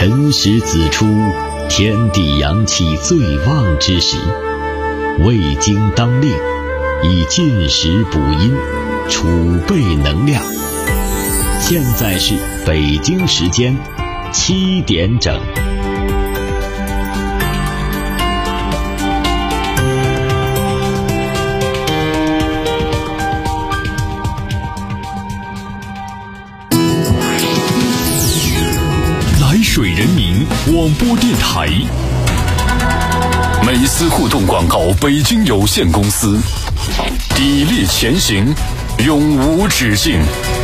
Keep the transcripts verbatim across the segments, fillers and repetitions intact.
辰时子出，天地阳气最旺之时，胃经当令，以进食补阴，储备能量。现在是北京时间七点整。 来水人民广播电台，美思互动广告北京有限公司，砥砺前行，永无止境。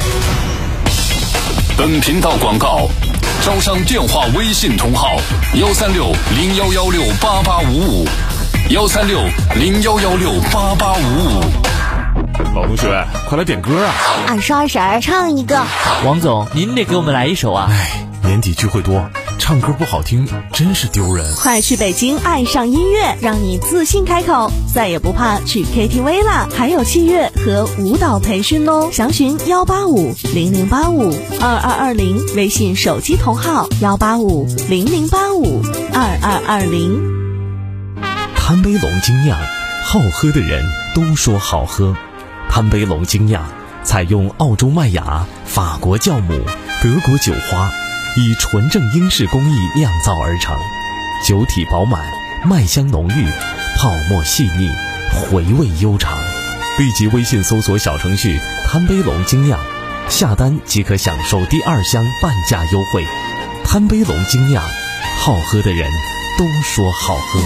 本频道广告招商电话微信同号幺三六零幺幺六八八五五幺三六零幺幺六八八五五。 老同学，快来点歌啊！ 二十二婶儿唱一个。 王总，您得给我们来一首啊！ 哎，年底聚会多，唱歌不好听真是丢人。 快去北京爱上音乐，让你自信开口，再也不怕去 K T V 啦！还有器乐和舞蹈培训哦，详询幺八五零零八五二二二零，微信手机同号幺八五零零八五二二二零。 贪杯龙精酿，好喝的人都说好喝。贪杯龙精酿采用澳洲麦芽、法国酵母、德国酒花，以纯正英式工艺酿造而成，酒体饱满，麦香浓郁，泡沫细腻，回味悠长。立即微信搜索小程序贪杯龙精酿，下单即可享受第二箱半价优惠。贪杯龙精酿，好喝的人都说好喝。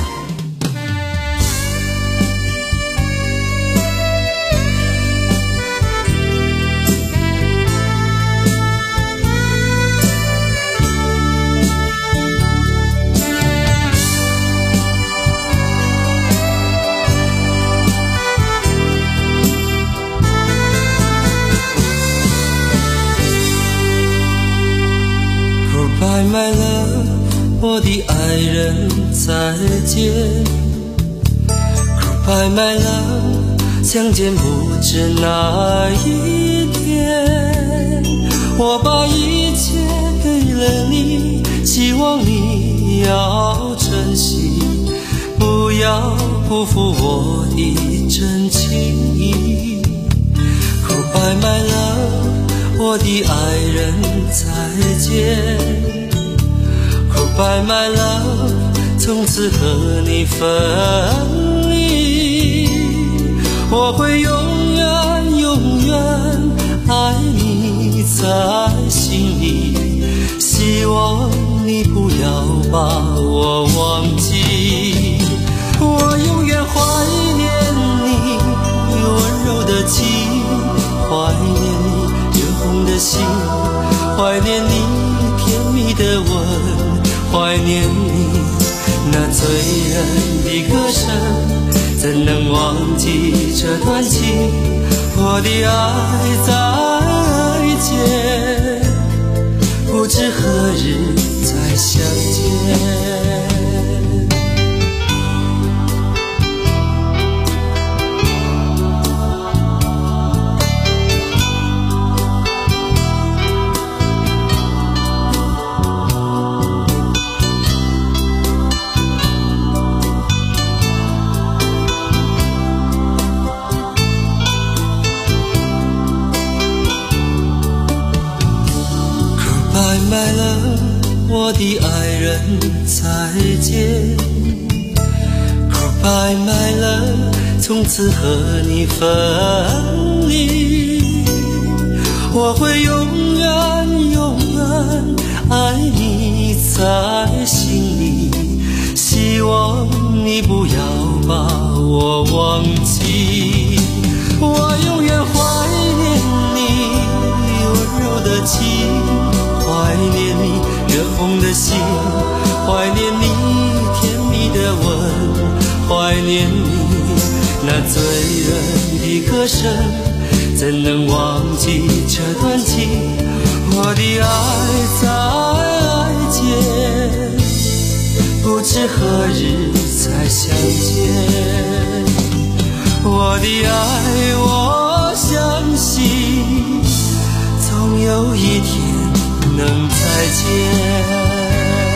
Goodbye my love， 我的爱人再见。Goodbye my love， 相见不知哪一天。我把一切给了你，希望你要珍惜，不要辜负我的真情意。Goodbye my love， 我的爱人再见。Goodbye my love， 从此和你分离，我会永远永远爱你在心里，希望你不要把我忘记。我永远怀念你温柔的情，怀念你热红的心，怀念你甜蜜的吻，怀念你那醉人的歌声，怎能忘记这段情？我的爱再见，不知何日再相见。My love， 我的爱人再见。Goodbye my love， 从此和你分离，我会永远永远爱你在心里，希望你不要把我忘记。我永远怀念你温柔的情，怀念你热红的心，怀念你甜蜜的吻，怀念你那醉人的歌声，怎能忘记这段情？我的爱再见，不知何日再相见。我的爱，我相信总有一天能再见。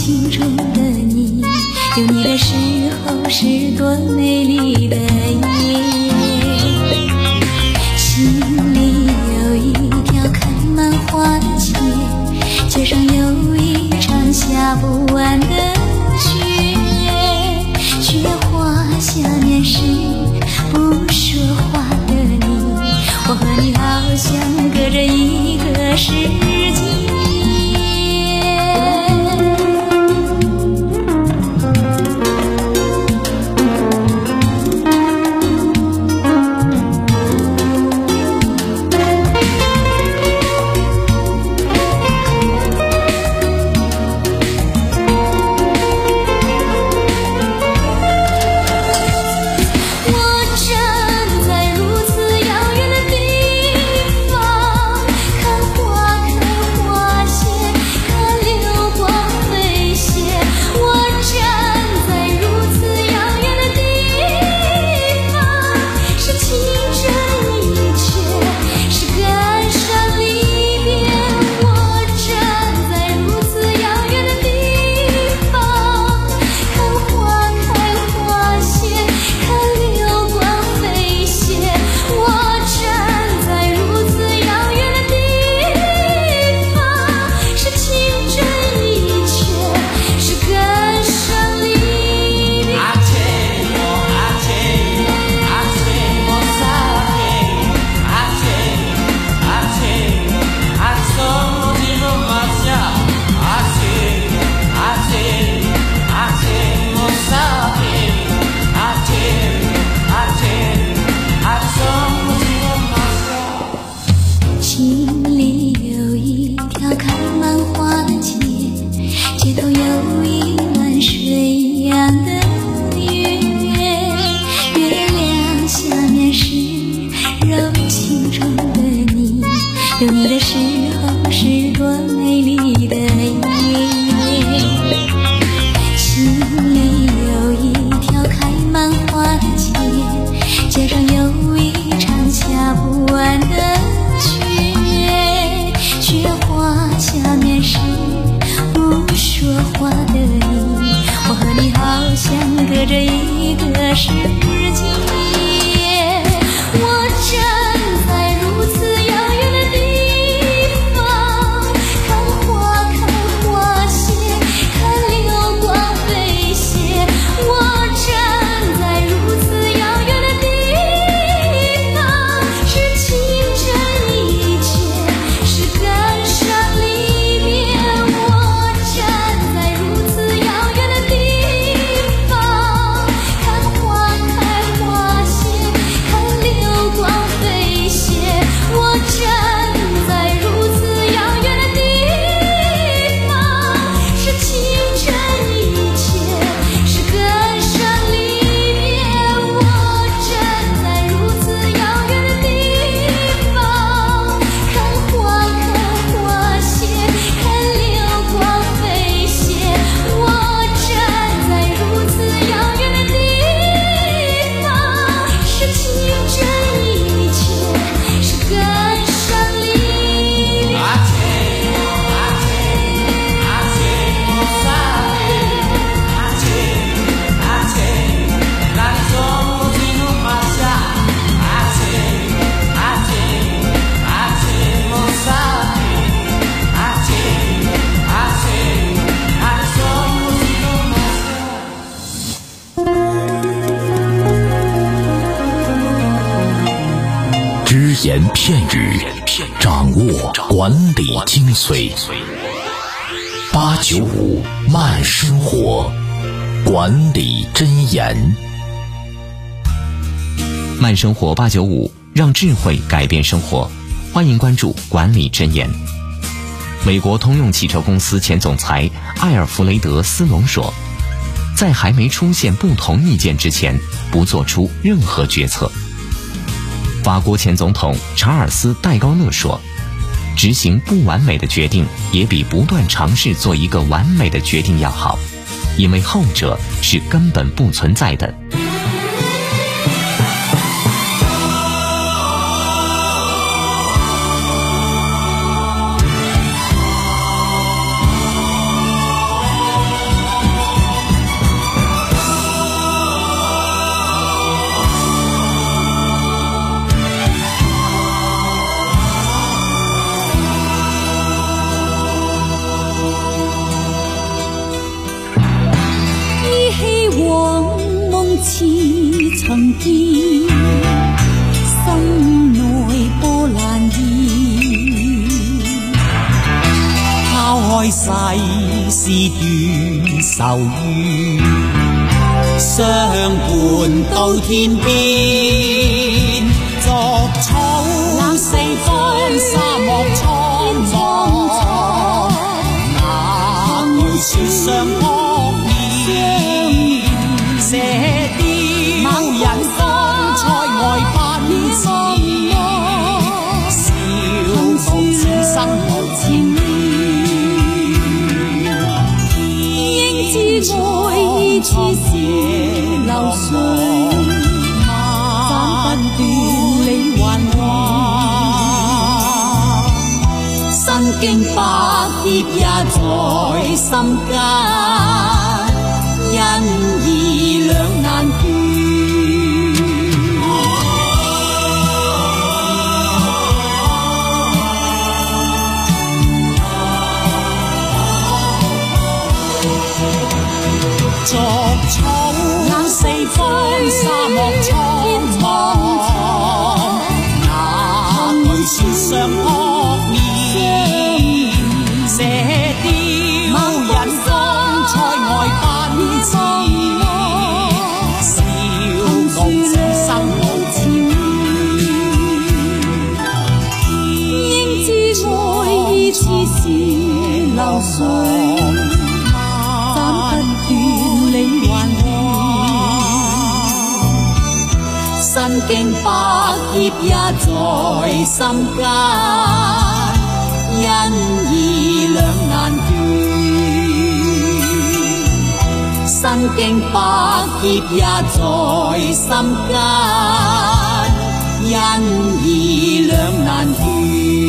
情中的你，有你的时候是多美丽的夜。心里有一条开满花的街，街上有一场下不完的雪，雪花下面是不说话的你，我和你好像隔着一个世界。有你的时候是多美丽的夜，心里有一条开满花的街，街上有一场下不完的雪，雪花下面是不说话的你，我和你好像隔着一个世界，我站在如此遥远的地方，看花看花谢，看流光飞泻，我站在如此遥远的地方，是清真一切，是感伤离别，我站在如此遥远的地方，看花开花谢，看流光飞泻，我站在如此遥远的地方，是清真一切，是感伤离别，我站在如此遥远的地方，看花看花谢，看流光飞泻，我站在如此遥远的地方，是清真一切，是感伤离别。 只言片语，掌握管理精髓。八九五慢生活，管理箴言。 慢生活八九五，让智慧改变生活。欢迎关注管理箴言。美国通用汽车公司前总裁艾尔弗雷德·斯隆说，在还没出现不同意见之前，不做出任何决策。法国前总统查尔斯·戴高乐说，执行不完美的决定也比不断尝试做一个完美的决定要好，因为后者是根本不存在的。 似曾見，心內波瀾現。拋開世事斷愁怨，相伴到天邊。逐草四方，沙漠蒼茫，哪懼雪上惡言？射雕人方塞外奔馳，笑傲此生無前緣。應知愛意似是流水，斬不斷理還亂。身經百劫也在心間，因義兩難斷。逐草四方，沙漠蒼茫，哪懼雪上惡言？射雕人方塞外奔馳，笑傲此生無前緣。應知愛意似是流水，理還亂。身經百劫也在心間，因義兩難斷。身經百劫也在心間，因義兩難斷。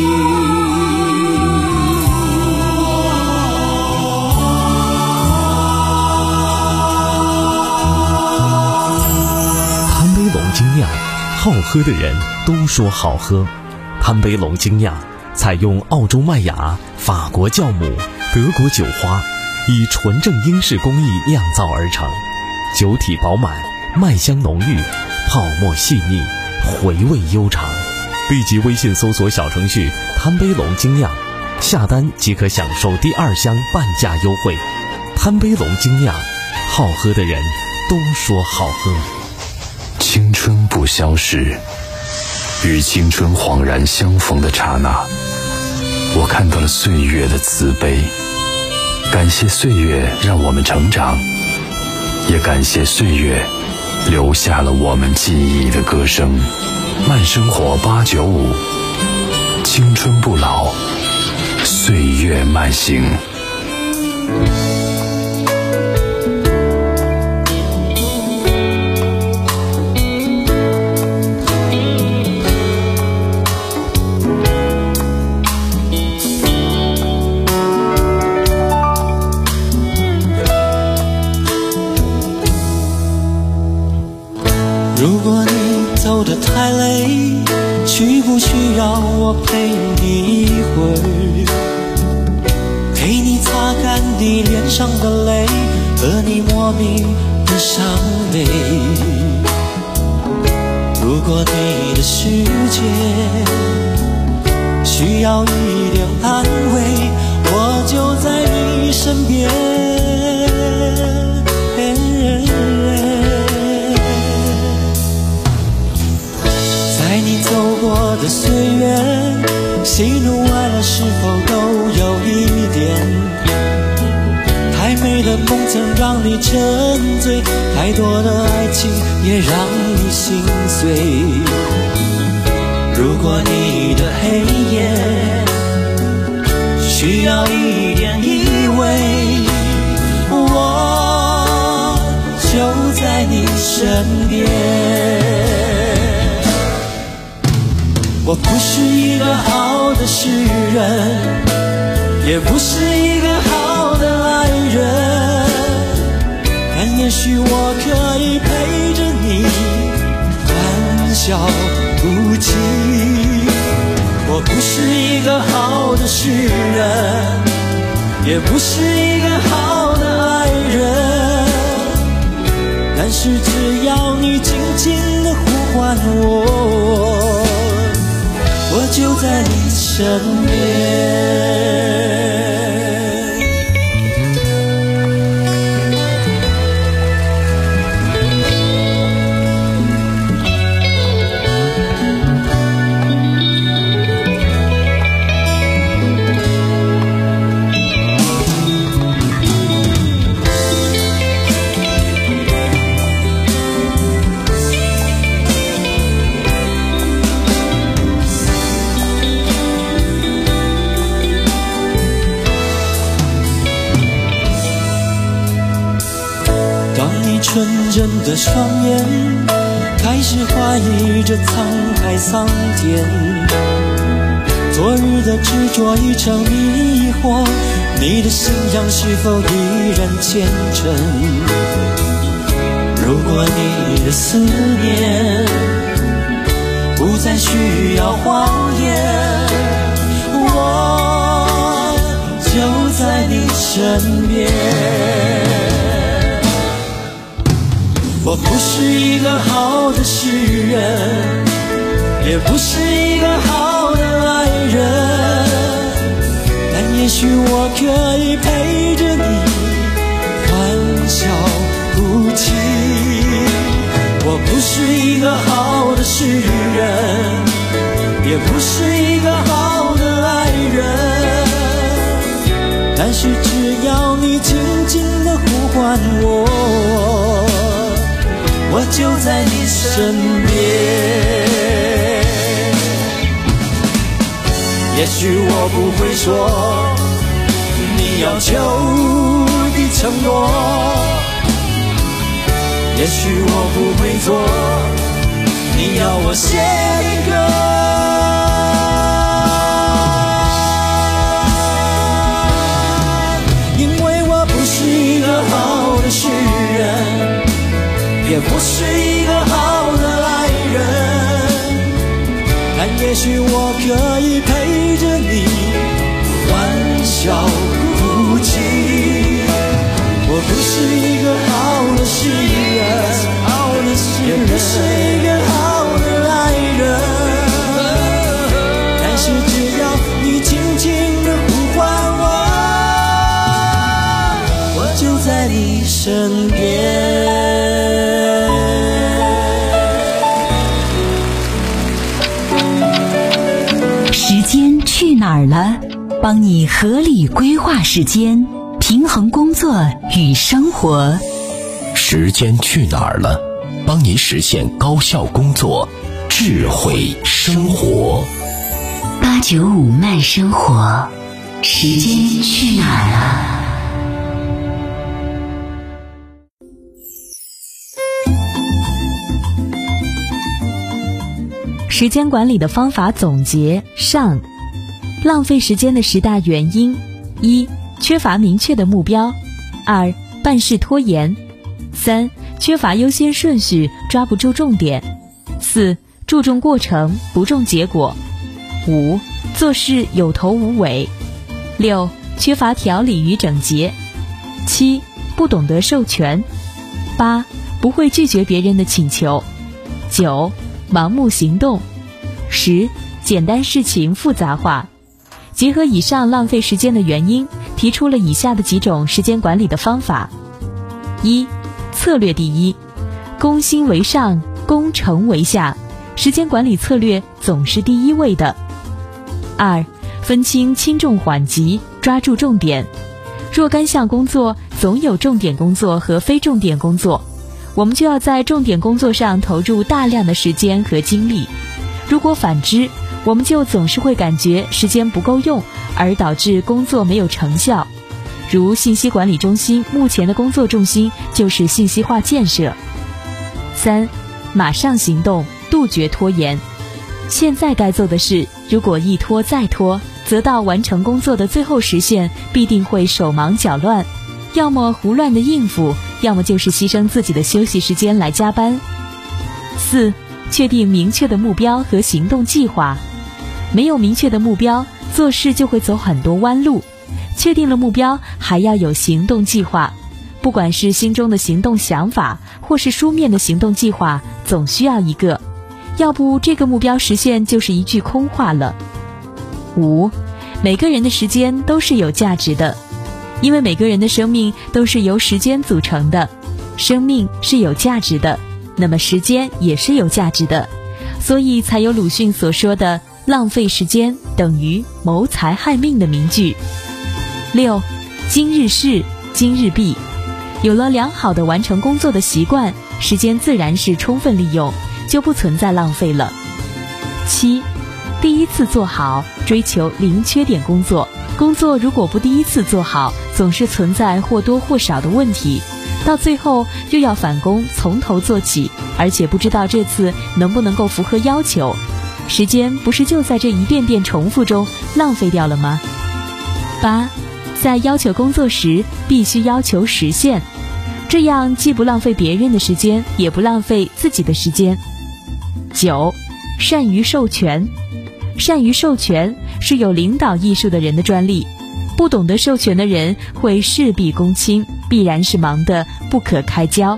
精酿，好喝的人都说好喝。潘杯龙精酿采用澳洲麦芽、法国酵母、德国酒花，以纯正英式工艺酿造而成，酒体饱满，麦香浓郁，泡沫细腻，回味悠长。立即微信搜索小程序潘杯龙精酿，下单即可享受第二箱半价优惠。潘杯龙精酿，好喝的人都说好喝。 青春不消逝，与青春恍然相逢的刹那，我看到了岁月的慈悲。感谢岁月让我们成长，也感谢岁月留下了我们记忆的歌声。慢生活八九五，青春不老，岁月慢行。 如果你走得太累，需不需要我陪你一会儿？陪你擦干你脸上的泪，和你磨砺的伤悲。如果你的世界需要一点安慰，我就在你身边。在你走过的岁月，喜怒哀乐是否都有一点？太美的梦曾让你沉醉，太多的爱情也让你心碎。如果你的黑夜需要一点依偎，我就在你身边。我不是一个好的诗人，也不是一个好的爱人，但也许我可以陪着你欢笑不羁。我不是一个好的诗人，也不是一个好的爱人，但是只要身边。纯真的双眼开始怀疑着沧海桑田，昨日的执着已成迷惑，你的信仰是否依然虔诚？如果你的思念不再需要谎言，我就在你身边。我不是一个好的诗人，也不是一个好的爱人，但也许我可以陪着你欢笑哭泣。我不是一个好的诗人，也不是一个好的爱人，但是只要你轻轻地呼唤我，我就在你身边。也许我不会说你要求的承诺，也许我不会做你要我写的歌，因为我不是一个好的诗人，也不是一个好的爱人，但也许我可以陪着你欢笑哭泣。我不是一个好的诗人，也不是一个好的爱人，但是只要你轻轻地呼唤我，我就在你身边。 时间去哪儿了？帮你合理规划时间，平衡工作与生活。 时间去哪儿了？帮你实现高效工作，智慧生活。 八九五慢生活，时间去哪儿了？ 时间管理的方法总结上，浪费时间的十大原因：一、缺乏明确的目标；二、办事拖延；三、缺乏优先顺序，抓不住重点；四、注重过程，不重结果；五、做事有头无尾；六、缺乏条理与整洁；七、不懂得授权；八、不会拒绝别人的请求；九、盲目行动；十、简单事情复杂化。结合以上浪费时间的原因，提出了以下的几种时间管理的方法：一、策略第一，攻心为上，攻城为下，时间管理策略总是第一位的。二、分清轻重缓急，抓住重点。若干项工作总有重点工作和非重点工作，我们就要在重点工作上投入大量的时间和精力。如果反之，我们就总是会感觉时间不够用，而导致工作没有成效。如信息管理中心目前的工作重心就是信息化建设。三、马上行动，杜绝拖延。现在该做的事，如果一拖再拖，则到完成工作的最后时限必定会手忙脚乱，要么胡乱的应付，要么就是牺牲自己的休息时间来加班。四、确定明确的目标和行动计划。没有明确的目标，做事就会走很多弯路。确定了目标，还要有行动计划。不管是心中的行动想法，或是书面的行动计划，总需要一个，要不这个目标实现就是一句空话了。 五，每个人的时间都是有价值的，因为每个人的生命都是由时间组成的，生命是有价值的，那么时间也是有价值的，所以才有鲁迅所说的浪费时间等于谋财害命的名句。六，今日事今日毕，有了良好的完成工作的习惯，时间自然是充分利用，就不存在浪费了。七，第一次做好，追求零缺点工作。工作如果不第一次做好，总是存在或多或少的问题，到最后又要返工从头做起，而且不知道这次能不能够符合要求，时间不是就在这一遍遍重复中浪费掉了吗？八，在要求工作时必须要求实现，这样既不浪费别人的时间，也不浪费自己的时间。九，善于授权。善于授权是有领导艺术的人的专利，不懂得授权的人会事必躬亲，必然是忙得不可开交。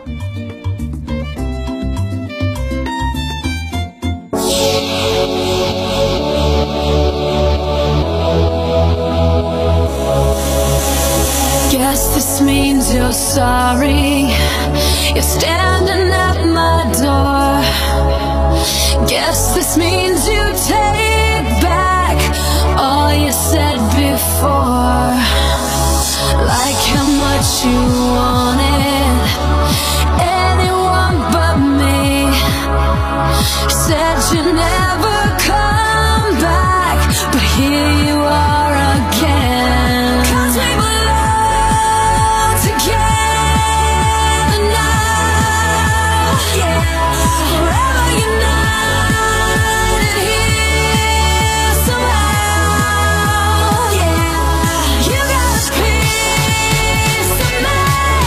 Guess this means you're sorry. You're standing at my door. Guess this means you take back all you said before. Like how much you wanted anyone but me. Said you'd never come back, but here you are again. 'Cause we belong together now, yeah. Forever united here somehow, yeah. You got a piece of me,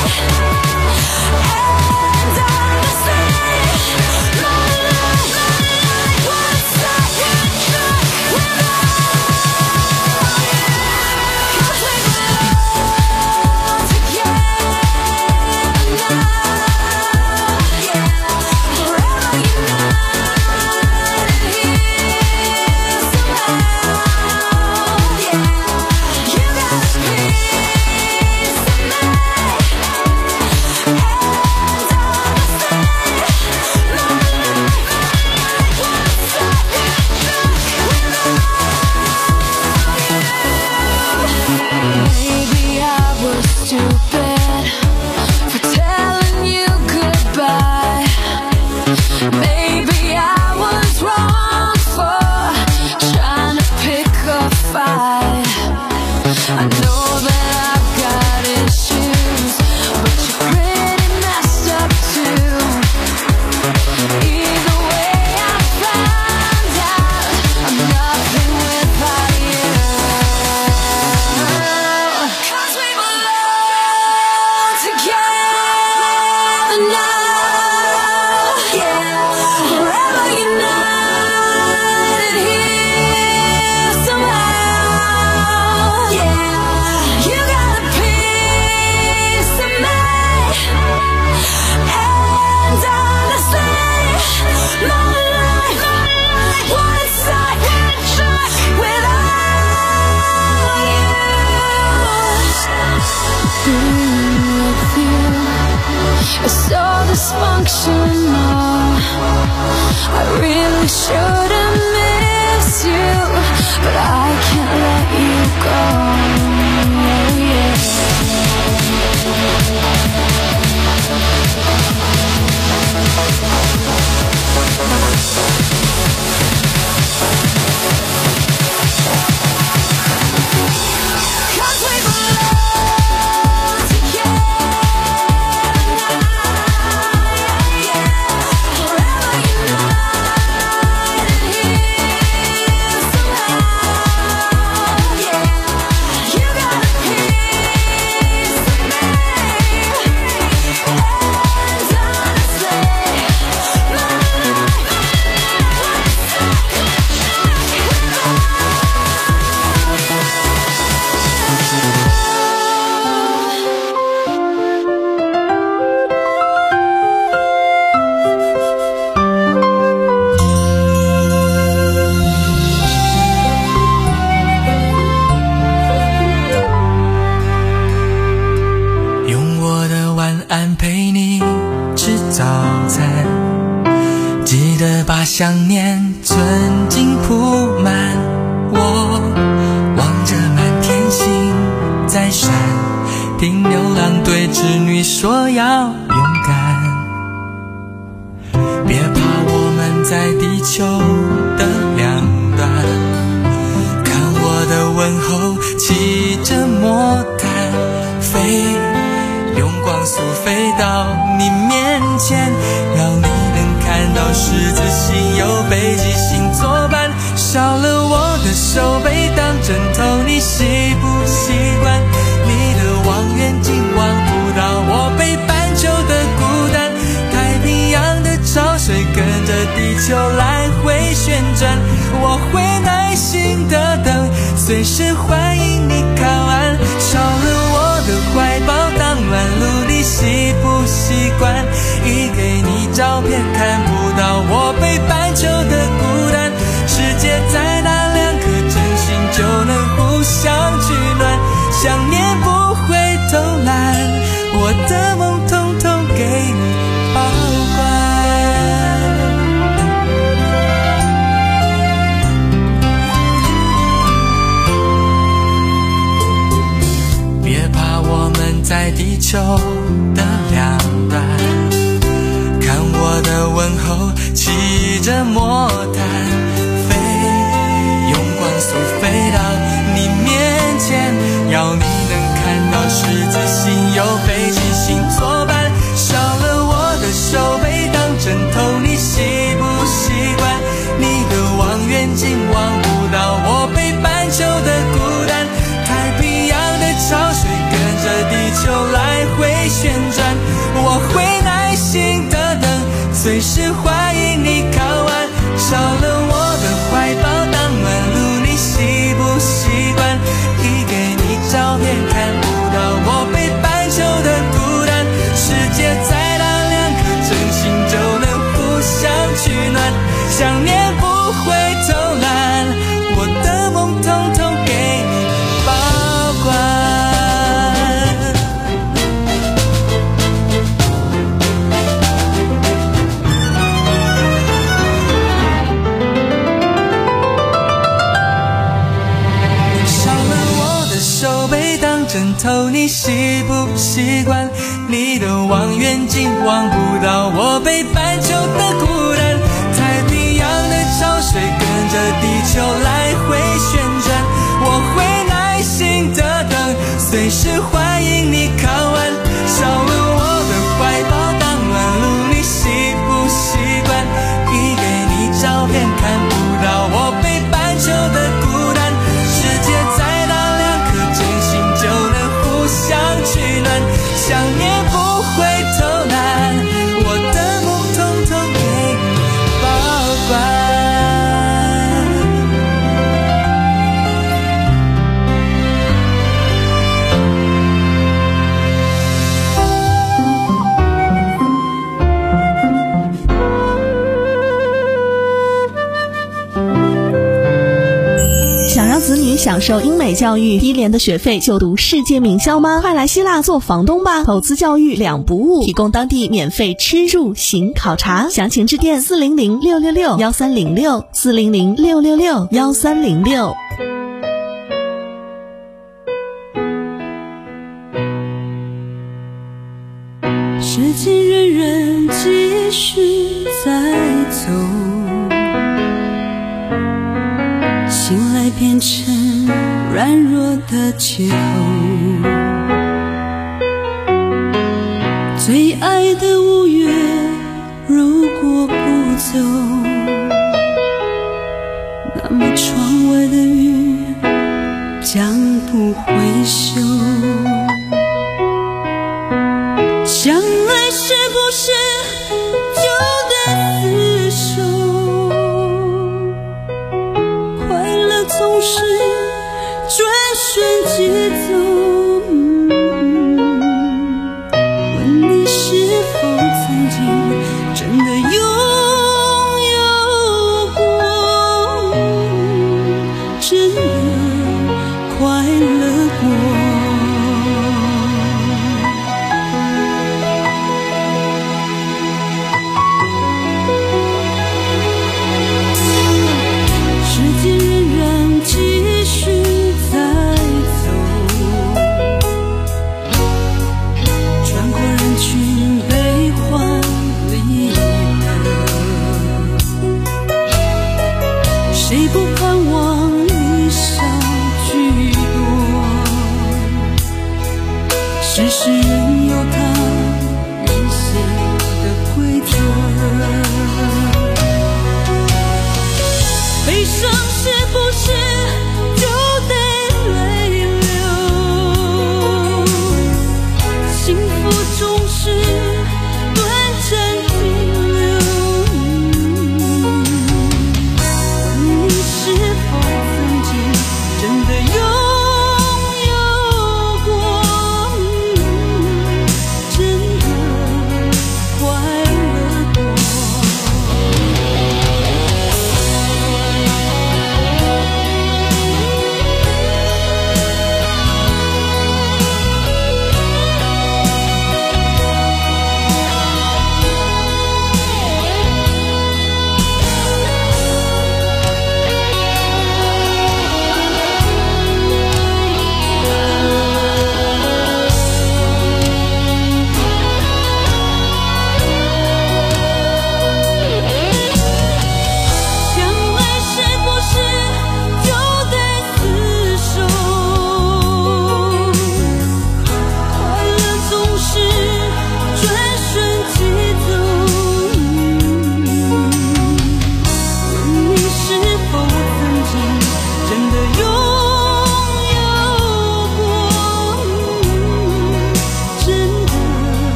and understand my life, my life was such a drug without you. 'Cause we belong together now, yeah. Forever united here somehow, yeah. You got a piece of me, and maybe I was stupid for telling you goodbye. Maybe I was wrong for trying to pick a fight. I know that I've got issues, but you're pretty messed up too. Either way, I found out I'm nothing without you. 'Cause we belong together now, yeah. Forever united here somehow, yeah. You got a piece of me, and understand my life, my life was such a drug without you. Being with you is so dysfunctional. I really shouldn't miss you, but I can't let you go, yeah. Cause we belong together now, yeah. Forever united here somehow, yeah. You 早餐，记得把想念存进铺满。我望着满天星在闪，听牛郎对织女说要勇敢。别怕，我们在地球的两端，看我的问候骑着魔毯飞，用光速飞到你面前，要你能看到十字星有北极星作伴。少了我的手背当枕头，你习不习惯？你的望远镜望不到我北半球的孤单，太平洋的潮水跟着地球来回旋转，我会耐心的等，随时欢迎你靠岸。少了我的怀抱当暖炉，你习不习惯？一给你照片看不到我北半球的孤单，世界再大两颗真心就能互相取暖，想念不会偷懒，我的梦统统给你保管。别怕，我们在地球的两端，看我的问候骑着魔毯飞，用光速飞到你面前，要你能看到十字星有北极星作伴。少了我的手背当枕头，你习不习惯？你的望远镜望不到我北半球的孤单，太平洋的潮水跟着地球来回旋转，我会耐心的等，随时欢迎你靠岸。少了我的怀抱当暖炉，你习不习惯？一给你照片看不到我北半球的孤单，世界再大两颗真心就能互相取暖，想念不会偷懒，我的梦统统给你保管。枕头你习不习惯？你的望远镜望不到我北半球的孤单，太平洋的潮水跟着地球来回旋转，我会耐心的等，随时欢迎你靠岸。少了我的怀抱当暖炉，你习不习惯？一给你照片看不到我北半球的孤单，世界再大两颗真心就能互相取暖，想念不会偷懒，我的梦统统给你保管。 想让子女享受英美教育，低廉的学费就读世界名校吗？快来希腊做房东吧，投资教育两不误，提供当地免费吃住行考察，详情致电四零零六六六幺三零六四零零六六六幺三零六。 时间荏苒继续在走，醒来变成软弱的借口，最爱的五月如果不走，那么窗外的雨将不会休。相爱是不是就得厮守？快乐总是转瞬即走。问你是否曾经真的拥有过，真的快乐过？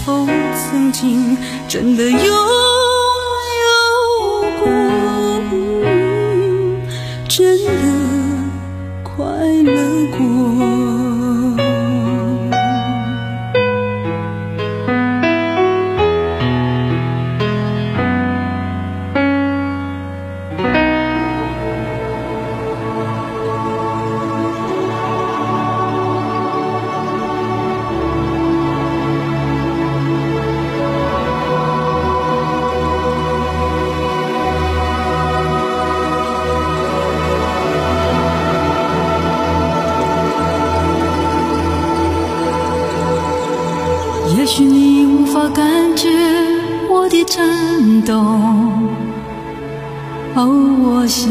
否曾经真的拥有过，真的快乐过。 也许你无法感觉我的颤动，哦，我想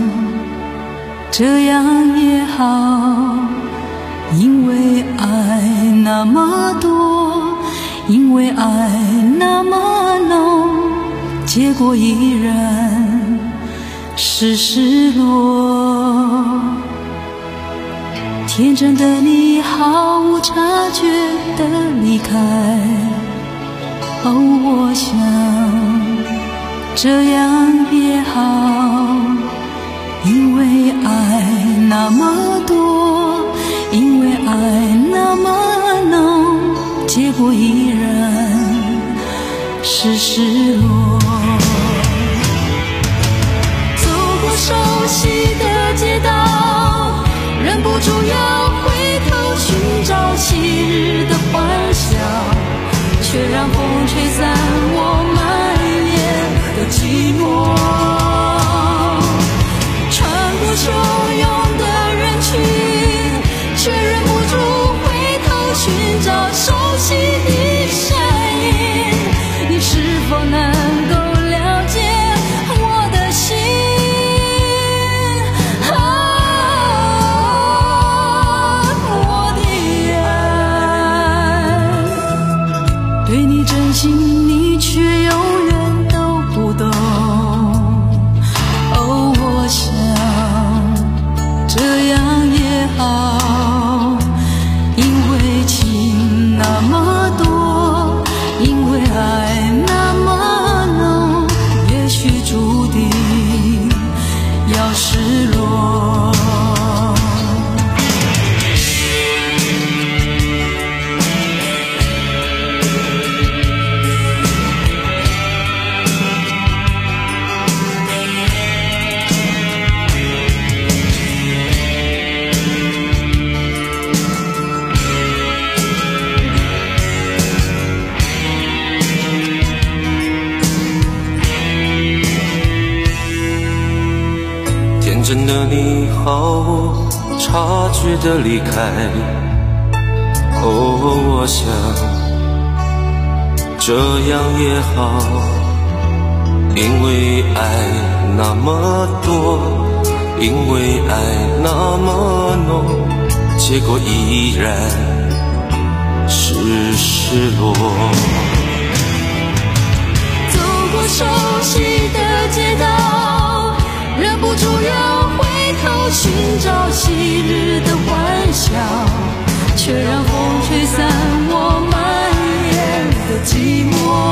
这样也好，因为爱那么多，因为爱那么浓，结果依然是失落。天真的你毫无察觉地离开，哦，我想这样也好，因为爱那么多，因为爱那么浓，结果依然是失落。走过熟悉的街道，忍不住要回头寻找昔日的欢笑，却让风吹散我满眼的寂寞。穿过汹涌的人群，却忍不住回头寻找熟悉的身影，你是否能够了解我的心？对你真心，你却永远都不懂。哦，我想这样也好，因为情那么多，因为爱那么浓，也许注定要失落。 真的你毫无察觉地离开，哦，我想这样也好，因为爱那么多，因为爱那么浓，结果依然是失落。 走过熟悉的街道，忍不住要回头寻找昔日的欢笑，却让风吹散我满眼的寂寞。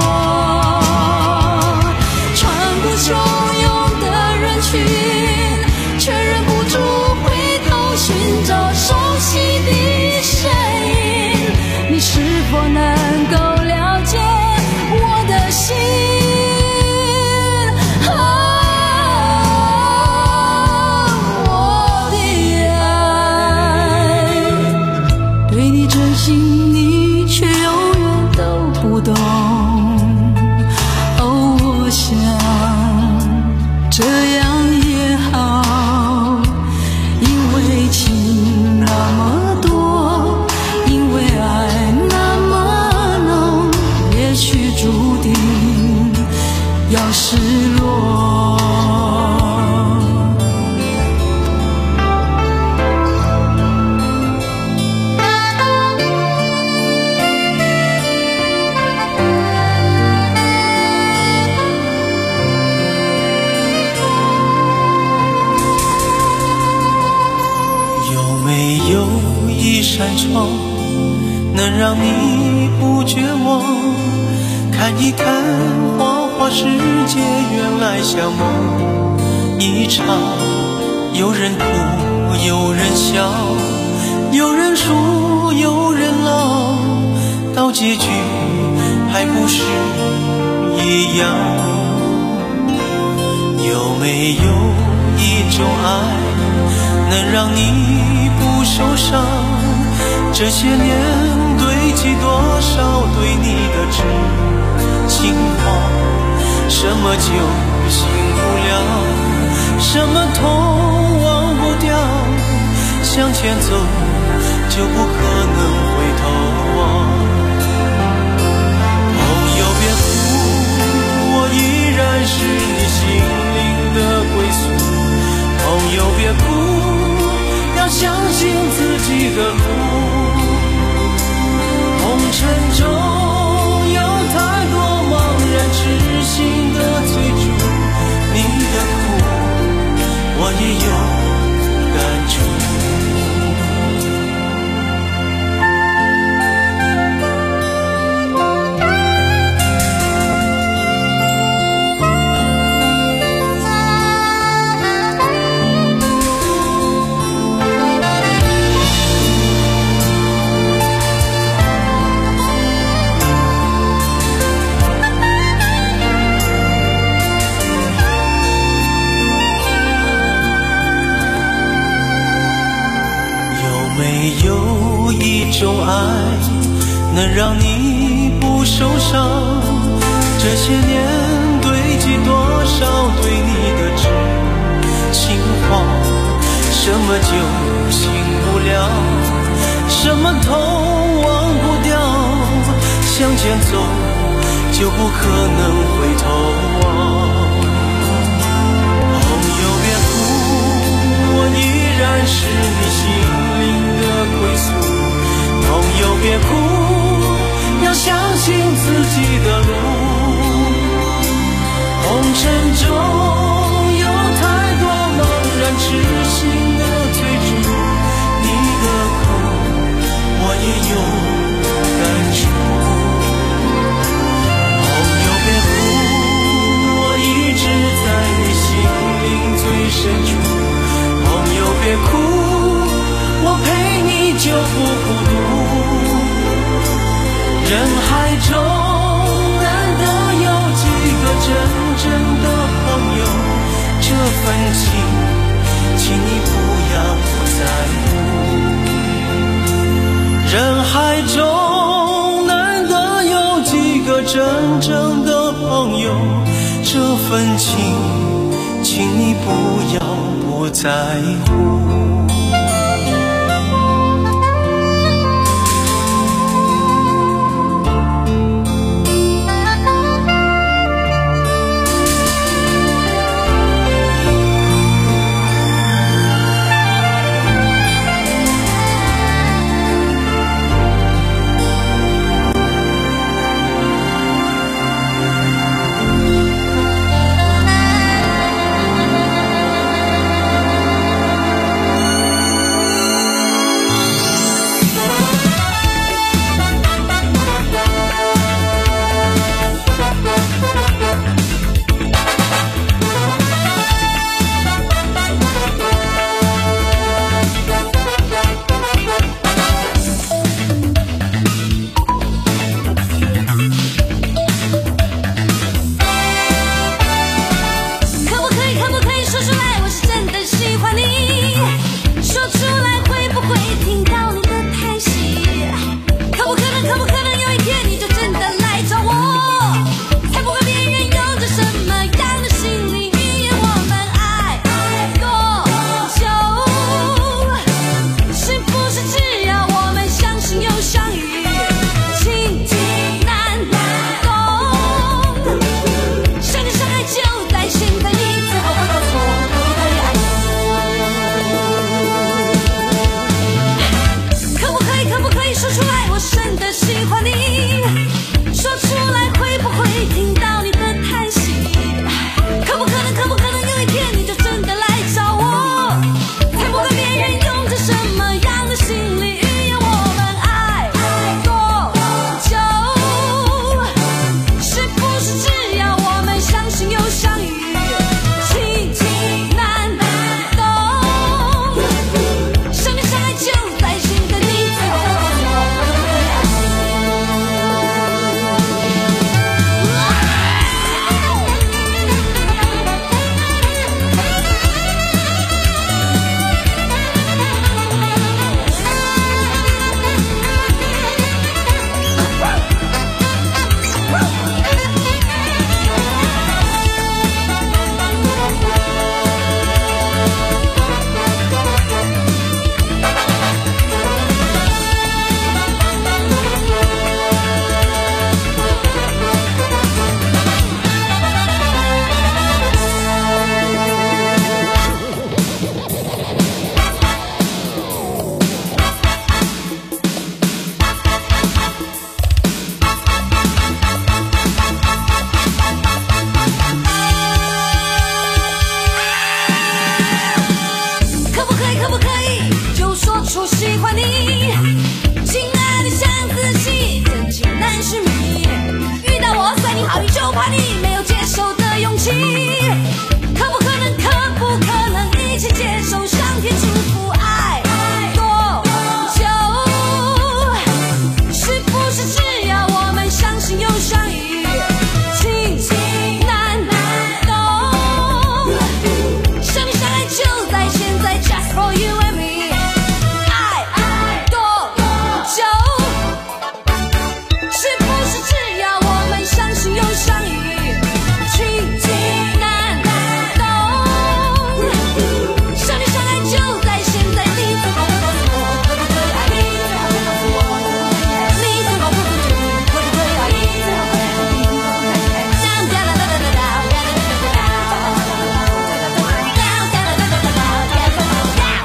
穿过汹涌的人群，却忍不住回头寻找熟悉的身影，你是否能够了解我的心？你却永远都不懂。哦，我想这样也好，因为情那么多，因为爱那么浓，也许注定要失落。 一扇窗能让你不绝望，看一看花花世界，原来像梦一场。有人哭，有人笑，有人输，有人老，到结局还不是一样。有没有一种爱能让你不受伤？这些年堆积多少对你的痴情话，什么酒醒不了，什么痛忘不掉，向前走就不可能回头望。朋友别哭，我依然是你心灵的归宿。朋友别哭，要相信自己的路。红尘中有太多茫然痴心的追逐，你的苦我也有感触。有一种爱能让你不受伤，这些年堆积多少对你的痴情话，什么酒醒不了，什么痛忘不掉，向前走就不可能回头望。朋友别哭，我依然是你心灵的归宿。朋友别哭，要相信自己的路。红尘中有太多茫然痴心的追逐，你的苦我也有感触。朋友别哭，我一直在你心灵最深处。朋友别哭，我陪你就不孤独。人海中难得有几个真正的朋友，这份情请你不要在乎。人海中难得有几个真正的朋友，这份情请你不要不在乎。 说喜欢你，亲爱的像仔细，真情难释谜。遇到我算你好运，就怕你没有接受的勇气。可不可能，可不可能一起接受上天祝福？爱多久？是不是只要我们相信又相遇，情难懂？相遇相爱就在现在 ，Just for you and me。爱多久？是不是只要我们相信又相遇，情难懂？相遇相爱就在现在，你最好会告诉我，可不可以爱你？最好会告诉我，你最好会决定，可不可以爱你？最好会决定。哒哒哒哒哒哒哒哒哒哒哒。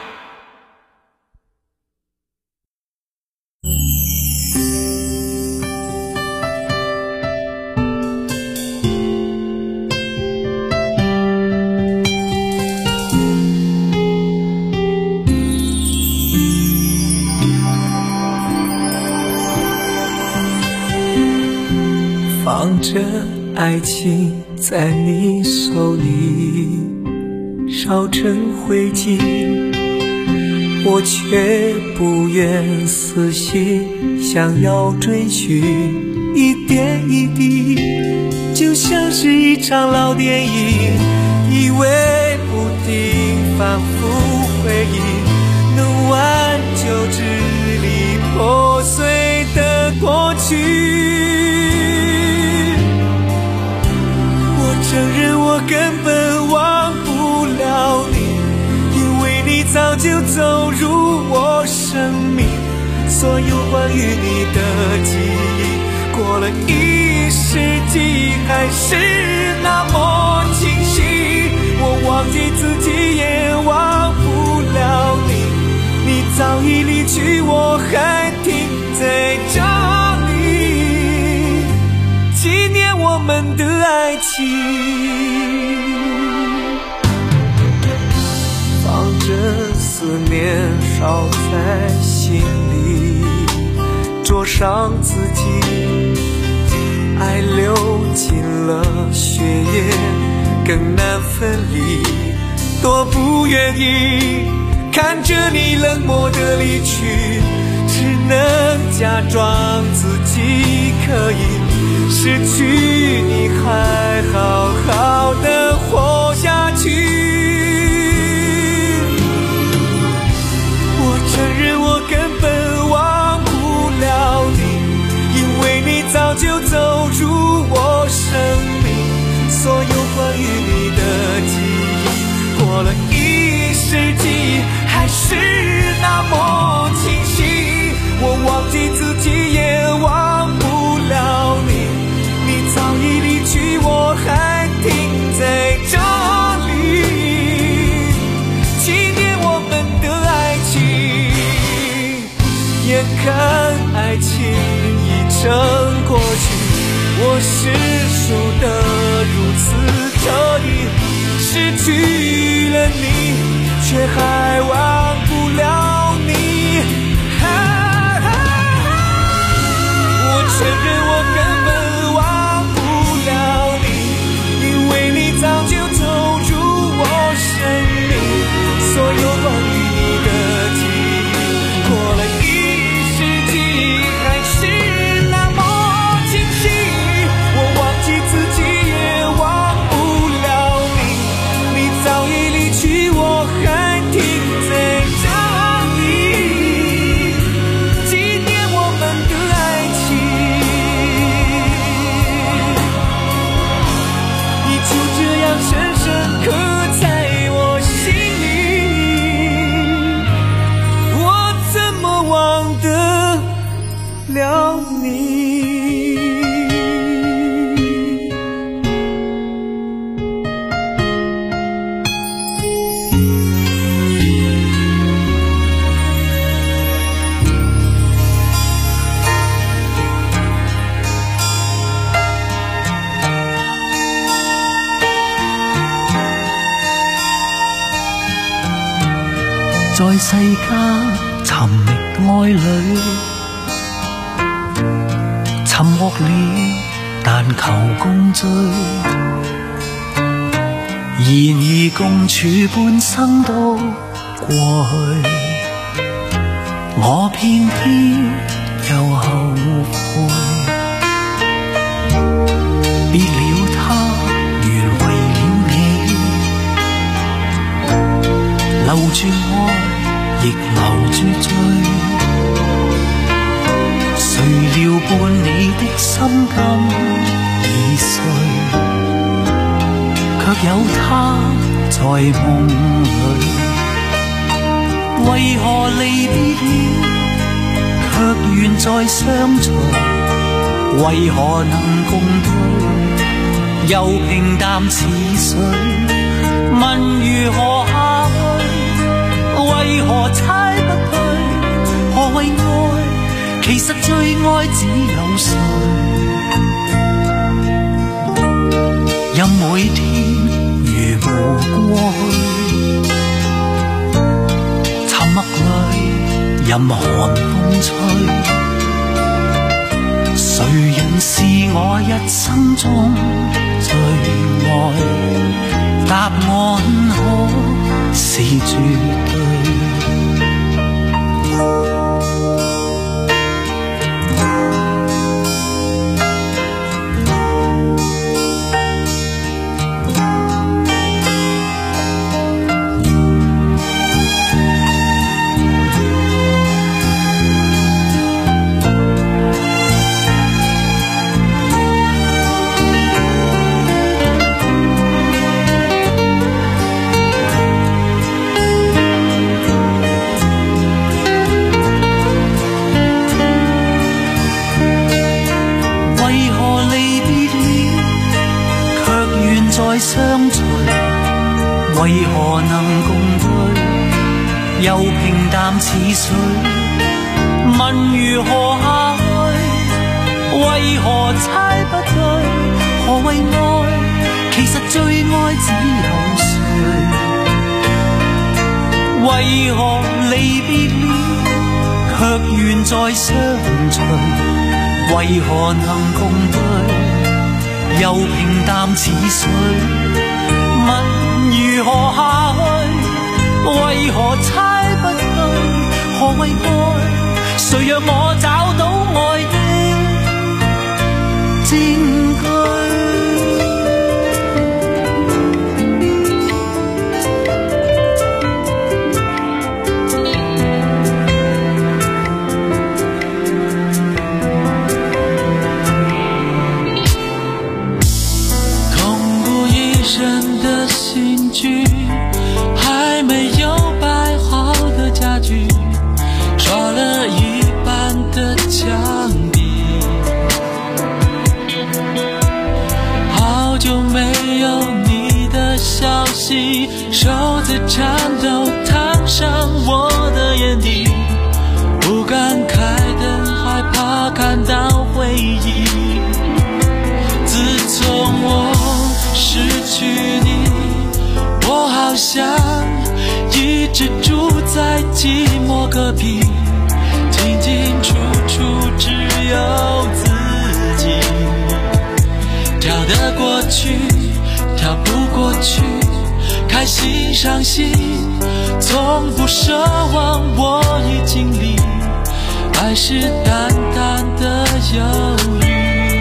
放着爱情在你手里烧成灰烬，我却不愿死心，想要追寻一点一滴，就像是一场老电影，以为不停反复回忆能挽救支离破碎的过去。承认我根本忘不了你，因为你早就走入我生命，所有关于你的记忆，过了一世纪还是那么清晰。我忘记自己也忘不了你，你早已离去，我还停在这里，纪念我们的爱情。放着思念烧在心里，灼伤自己，爱流进了血液，更难分离，多不愿意看着你冷漠的离去，只能假装自己可以失去你，还好好的活下去。我承认我根本忘不了你，因为你早就走入我生命，所有关于你的记忆，过了一世纪还是那么清晰。我忘记自己也忘不了你，你早已离去，我还停在这里，纪念我们的爱情。眼看爱情已成过去，我是输得如此彻底，失去了你，却还忘不了你。我承认我根本忘不了你，因为你早就走入我生命，所有关于你的记忆，过了一世纪还是那么清晰。我忘记自己也忘不了你，你早已离去，我还停在这里，纪念我们的爱情。你就这样深深刻在我心里，我怎么忘得了你？ 在在世間尋覓愛侶，沉默了，但求共聚。然而共處半生都過去，我偏偏又後悔。別了他，原為了你，留住愛，亦留住罪。誰料伴你的心今已碎，卻有他在夢裏。為何離別了，卻願再相隨？為何能共對，又平淡似水？問如何下去，為何猜不對？何謂愛？其實最愛只有誰？任每天如無過去，沉默裏任寒風吹。誰人是我一生中最愛？答案可是絕對。相隨，為何能共對，又平淡似水？問如何下去，為何猜不對？何謂愛？其實最愛只有誰？為何離別了，卻願再相隨？為何能共對，又平淡似水？問如何下去，為何猜不對？何謂愛？誰讓我找到愛的證據？ 还没有摆好的家具，刷了一半的墙壁，好久没有你的消息，手在颤抖，烫伤我的眼底，不敢开灯，害怕看到回忆。自从我失去你，我好像一直住在寂寞隔壁，进进出出只有自己，跳得过去，跳不过去，开心伤心，从不奢望我已经历，爱是淡淡的忧郁，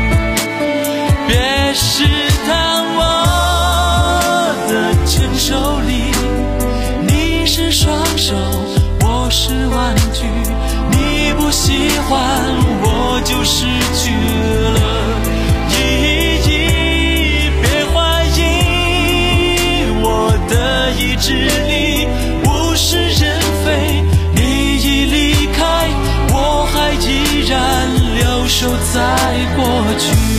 别试探我的承受力，你是双手，我是玩具，你不喜欢我就失去了意义，别怀疑我的意志力，物是人非，你已离开，我还依然留守在过去。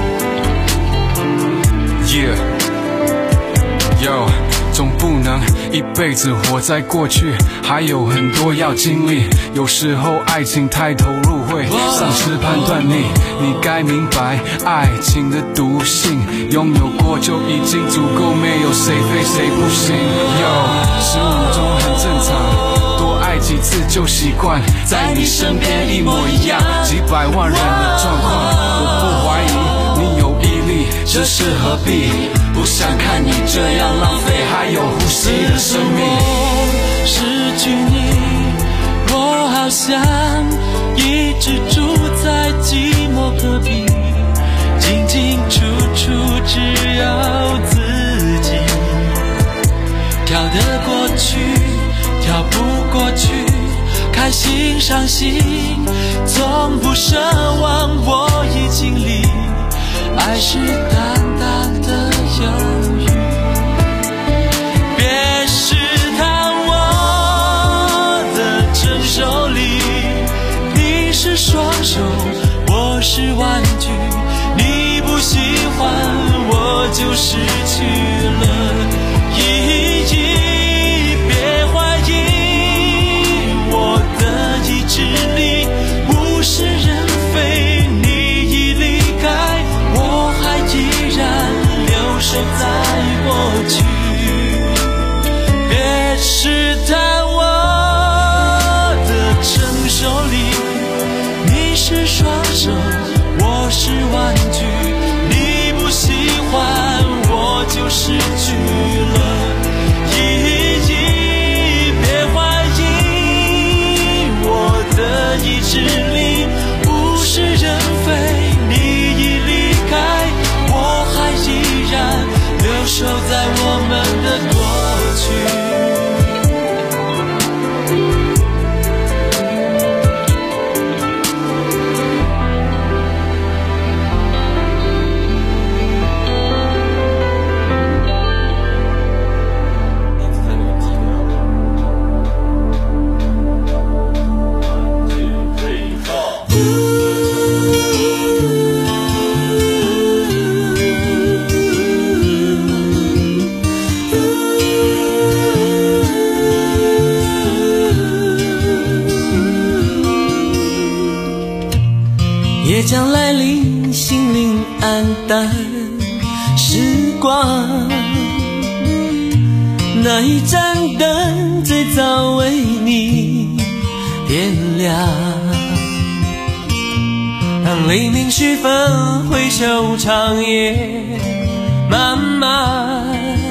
Yeah, yo, 总不能一辈子活在过去，还有很多要经历。有时候爱情太投入会丧失判断力，你该明白爱情的毒性，拥有过就已经足够，没有谁非谁不行。有十五中很正常，多爱几次就习惯，在你身边一模一样，几百万人的状况，我不怀疑你有毅力，这是何必？不想看你这样浪费还有呼吸的生命。 失去你，我好像一直住在寂寞隔壁，进进出出只有自己，跳得过去跳不过去，开心伤心从不奢望，我已经历爱是淡淡的忧郁，别试探我的承受力，你是双手我是玩具，你不喜欢我就失去了意义，别怀疑我的意志力，物是人非，你已离开，我还依然留守在过去，别试探我的承受力，你是双手我是玩具，你不喜欢我就失去了意义，别怀疑我的意志力，物是人非，你已离开，我还依然留守在我们的过去。夜将来临，心灵黯淡，时光那一盏灯最早为你点亮，当黎明时分回首长夜漫漫，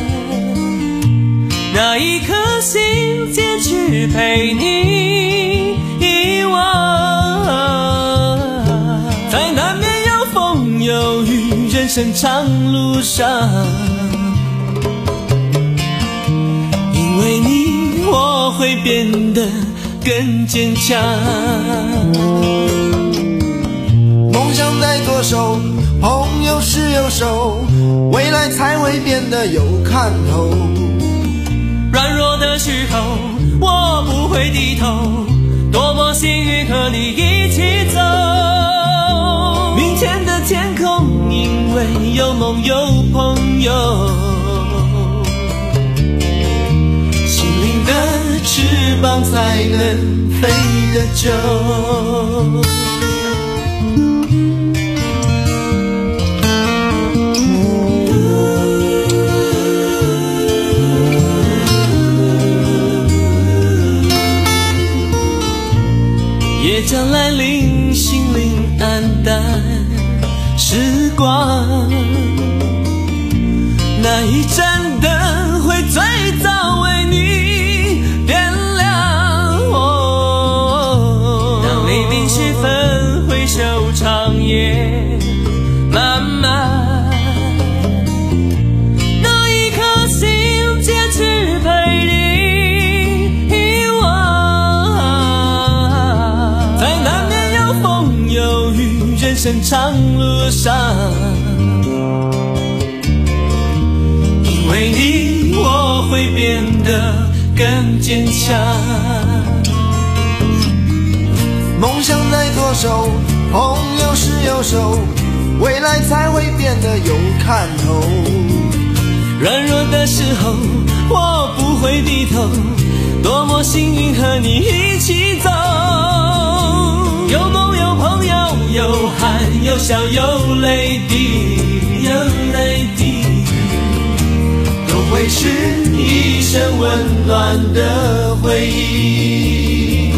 那一颗心坚持陪你遗忘，在难免有风有雨人生长路上，因为你我会变得更坚强， 梦想在左手，朋友是右手，未来才会变得有看头， 软弱的时候我不会低头，多么幸运和你一起走，明天的天空因为有梦有朋友，心灵的翅膀才能飞得久。夜将来临，心灵黯淡，时光那一盏灯会最早为你点亮，哦，当黎明时分回首长夜漫漫，那一颗心坚持陪你人生长路上，因为你我会变得更坚强， 梦想在左手，朋友是右手，未来才会变得有看头， 软弱的时候我不会低头，多么幸运和你一起走。有梦有朋友，有汗有笑有泪滴，有泪滴，都会是一生温暖的回忆。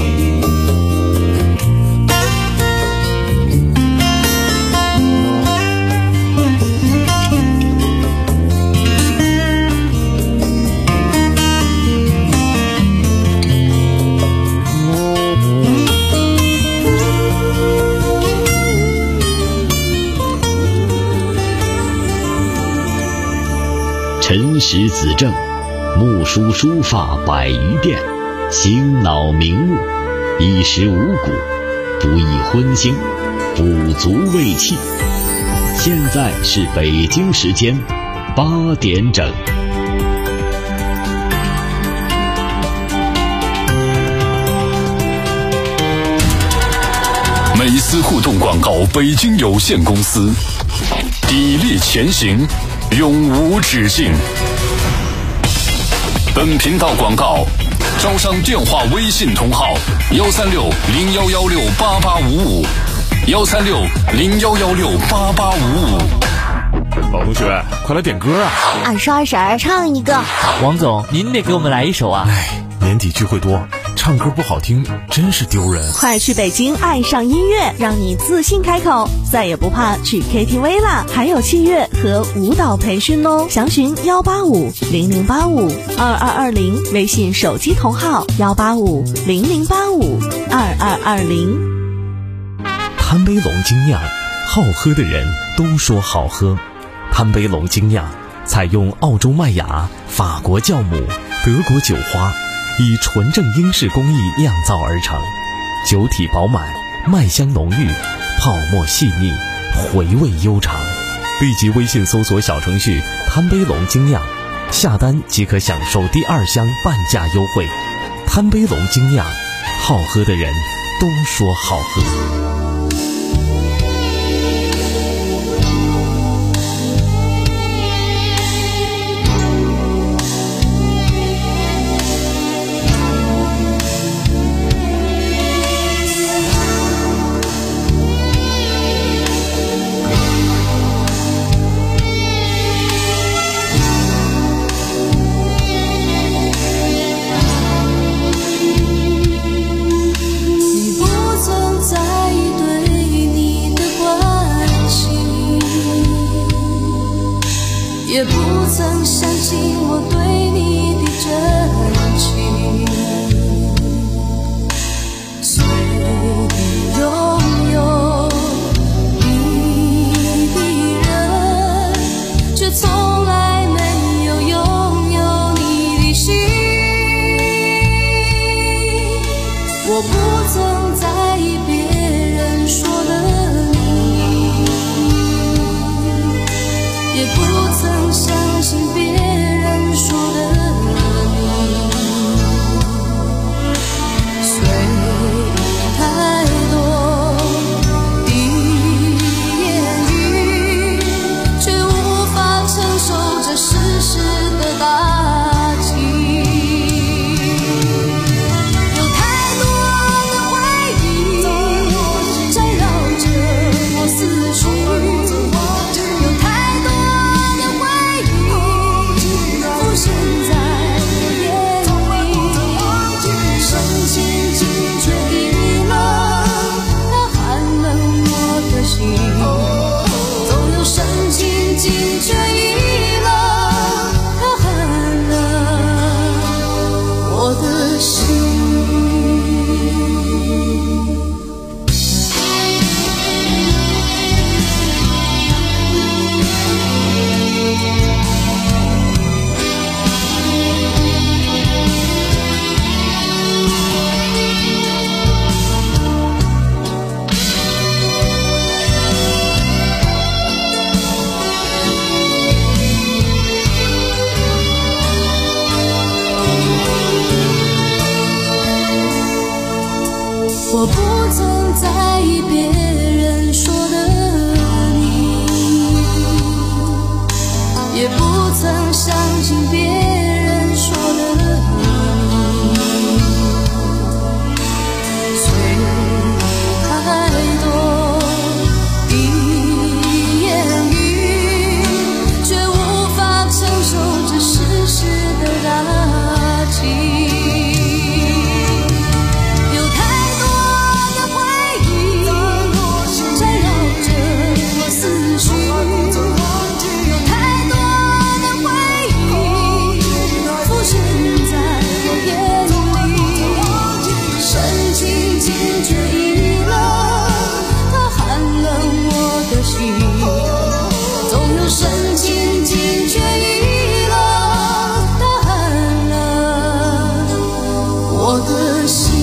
辰时子正，木梳书发百余遍，醒脑明目，衣食五谷，不宜荤腥，补足胃气。现在是北京时间八点整。 美思互动广告北京有限公司，砥砺前行，永无止境。本频道广告招商电话微信同号幺三六零幺幺六八八五五幺三六零幺幺六八八五五。 老同学，快来点歌啊！ 二十二婶唱一个。 王总，您得给我们来一首啊！ 哎，年底聚会多，唱歌不好听真是丢人。 快去北京爱上音乐，让你自信开口，再也不怕去 K T V 啦！还有器乐和舞蹈培训哦，详询幺八五零零八五二二二零，微信手机同号幺八五零零八五二二二零。 贪杯龙精酿，好喝的人都说好喝。贪杯龙精酿采用澳洲麦芽、法国酵母、德国酒花，以纯正英式工艺酿造而成，酒体饱满，麦香浓郁，泡沫细腻，回味悠长。立即微信搜索小程序贪杯龙精酿，下单即可享受第二箱半价优惠。贪杯龙精酿，好喝的人都说好喝。 也不曾相信我对你的真情，虽拥有你的人，却从来没有拥有你的心。我不曾在意别人说的你，也不曾相信别人说的你，虽太多的言语，却无法承受这事实的打击。有太多的回忆缠绕着我思绪，有太多我不曾在意别人说的你，也不曾相信别人说我的心。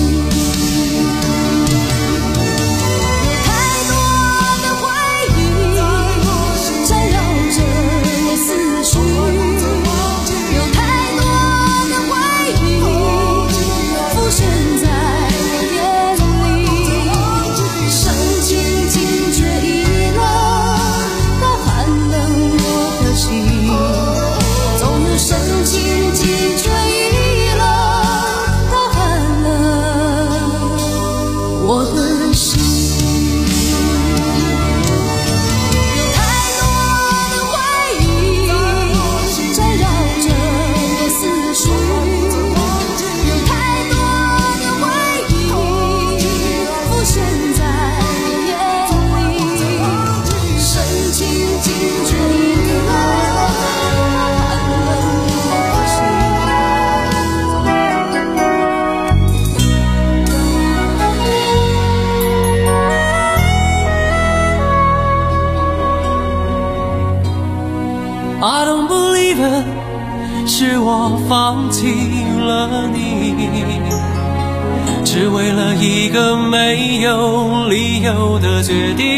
I don't believe it， 是我放弃了你，只为了一个没有理由的决定，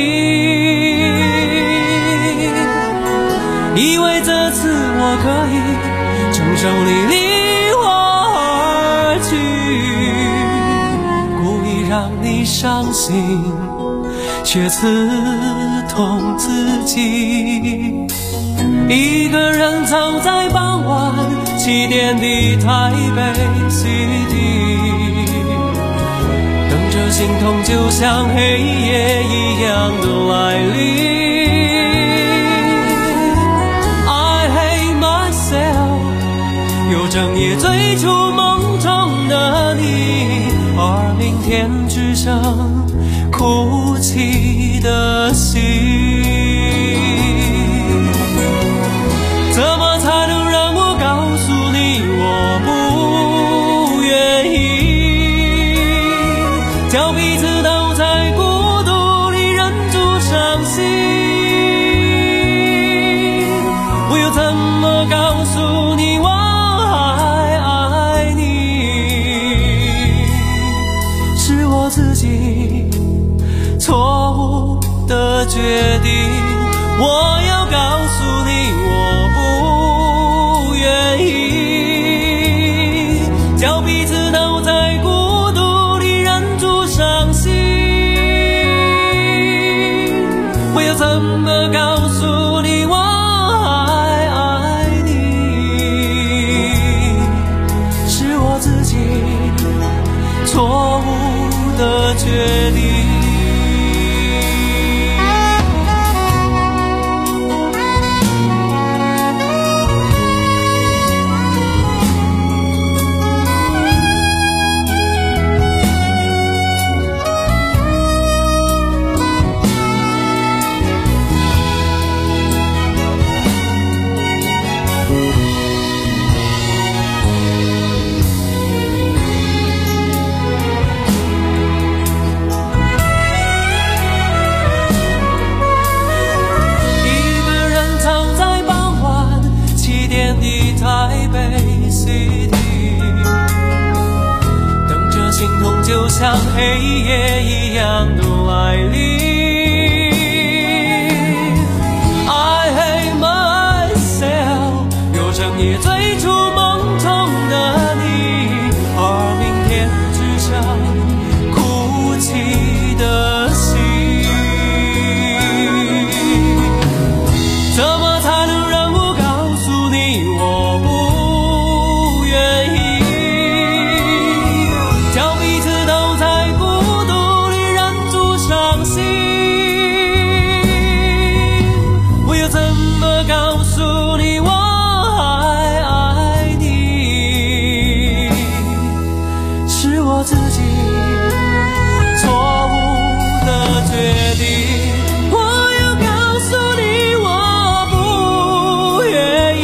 以为这次我可以承受你离我而去，故意让你伤心，却刺痛自己。一个人走在傍晚七点的台北 City， 等着心痛就像黑夜一样的来临。I hate myself， 又整夜追逐梦中的你，而明天只剩哭泣的心。怎么才能让我告诉你我不愿意，叫彼此都在孤独里忍住伤心？我又怎么告诉你我还爱你？是我自己错误的决定，我要告诉你我不愿意，叫彼此都在孤独里忍住伤心。我要怎么告诉你我还爱你？是我自己错误的决定。台北 City， 等着心痛就像黑夜一样的来临。I hate myself， 又整夜追逐梦中的你，而明天只剩哭泣的心。怎么才能让我告诉你我不愿意，叫彼此都在孤独里忍住伤心？我又怎么告诉你我还爱你？是我自己错误的决定，我要告诉你我不愿意，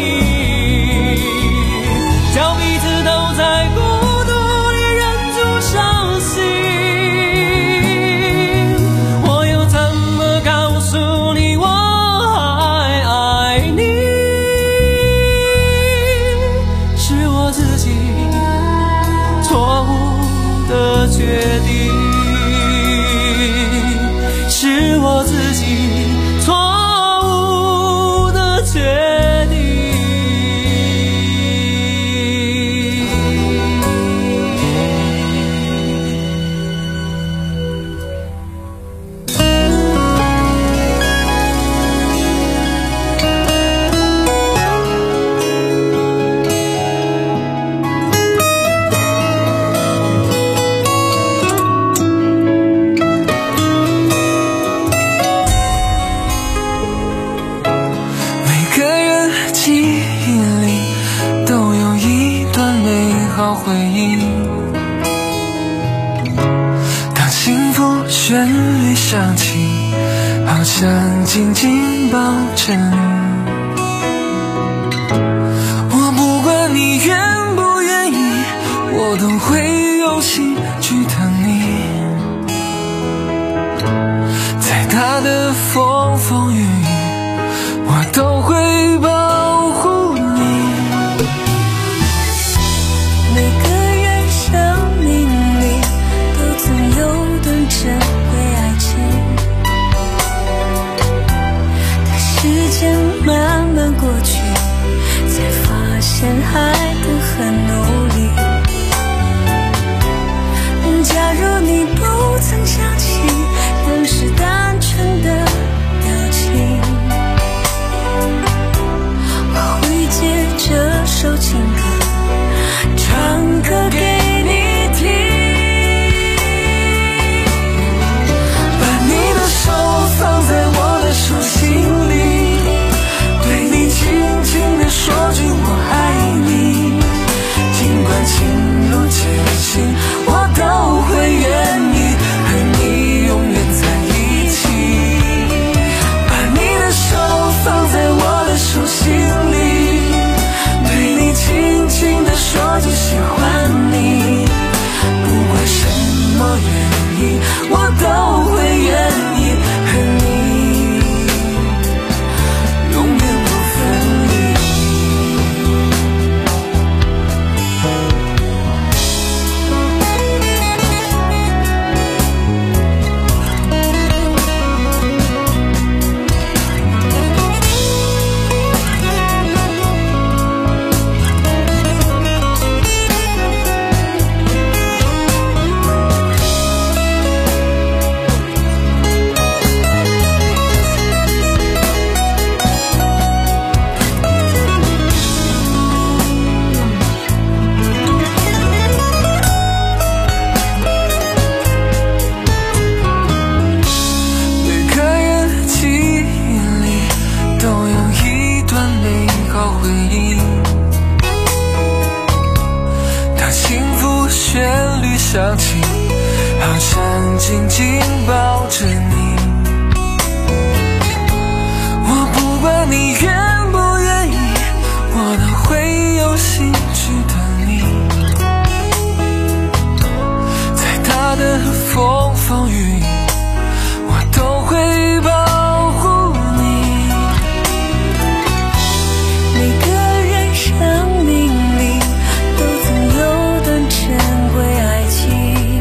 叫彼此都在孤独里忍住伤心。我又怎么告诉你我还爱你？是我自己错误决定，是我自己错误的决定。 回忆，当幸福旋律响起，好想紧紧抱着你。我不管你愿不愿意，我都会用心去疼你。再大的风风雨雨，我都会保护你。 每个人生命里都曾有段珍贵爱情，当时间慢慢过去，才发现爱得很努力。假如你不曾想起当时单纯的表情，我会借这首情歌唱歌给你听， 把你的手放在我的手心里，对你轻轻地说句我爱你。尽管情路艰辛，我都会愿意和你永远在一起。把你的手放在我的手心里，对你轻轻地说句喜欢你。不管什么原因，我都会愿意和你永远不分离。想起，好想紧紧抱着你。我不管你愿不愿意，我都会用心去等你。再大的风风雨雨，我都会保护你。 每个人生命里都曾有段珍贵爱情，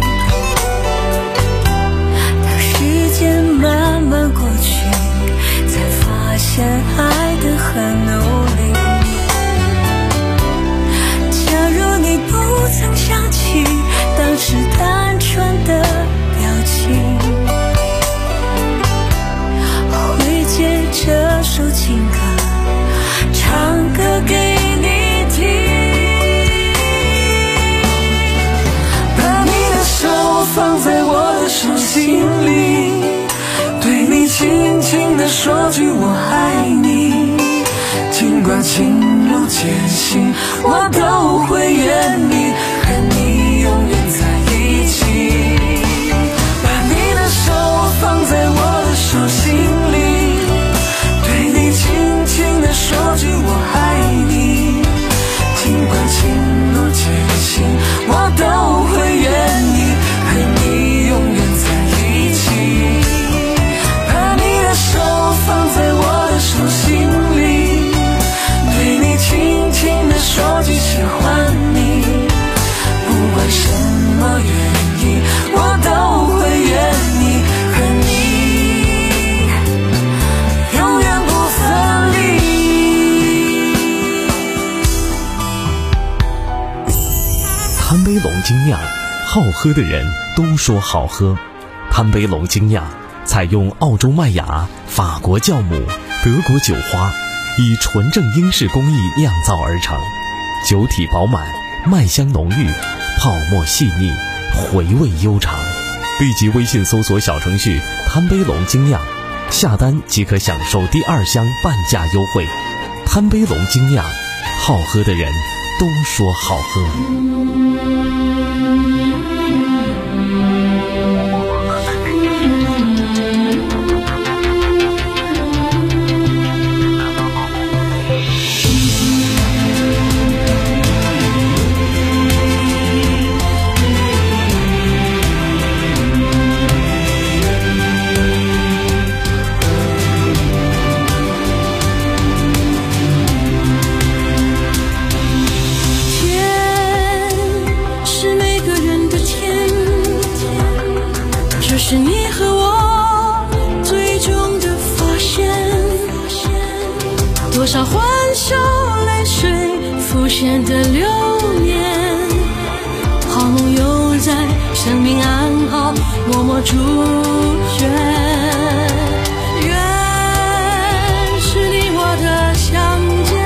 当时间慢慢过去，才发现爱得很努力。假如你不曾想起当时单纯的表情，会借这首情歌唱歌给你听。 把你的手放在我的手心里，对你轻轻地说句我爱你。尽管情路艰辛，我都会愿意和你永远在一起。把你的手放在我的手心里，对你轻轻地说句我爱你。尽管情路艰辛，我都会愿意和你永远在一起。把你的手放在我的手心里，对你轻轻地说句喜欢你。不精酿，好喝的人都说好喝。潘杯龙精酿采用澳洲麦芽、法国酵母、德国酒花，以纯正英式工艺酿造而成，酒体饱满，麦香浓郁，泡沫细腻，回味悠长。立即微信搜索小程序潘杯龙精酿，下单即可享受第二箱半价优惠。潘杯龙精酿，好喝的人都说好喝。 是你和我最终的发现，多少欢笑泪水浮现的流年，好梦又在生命暗号默默主角。愿是你我的相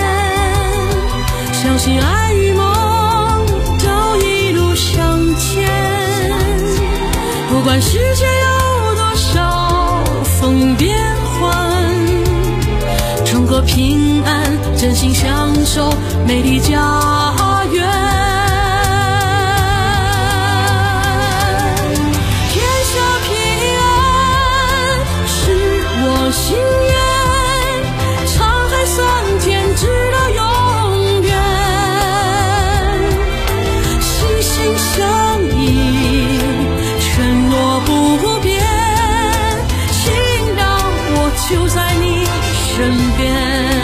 见，相信爱与梦都一路向前。不管世界有多少风云变幻，冲过平安，真心相守美丽家园。天下平安是我心愿，沧海桑田直到永远，心心相印，承诺不变，请让我就在你身边。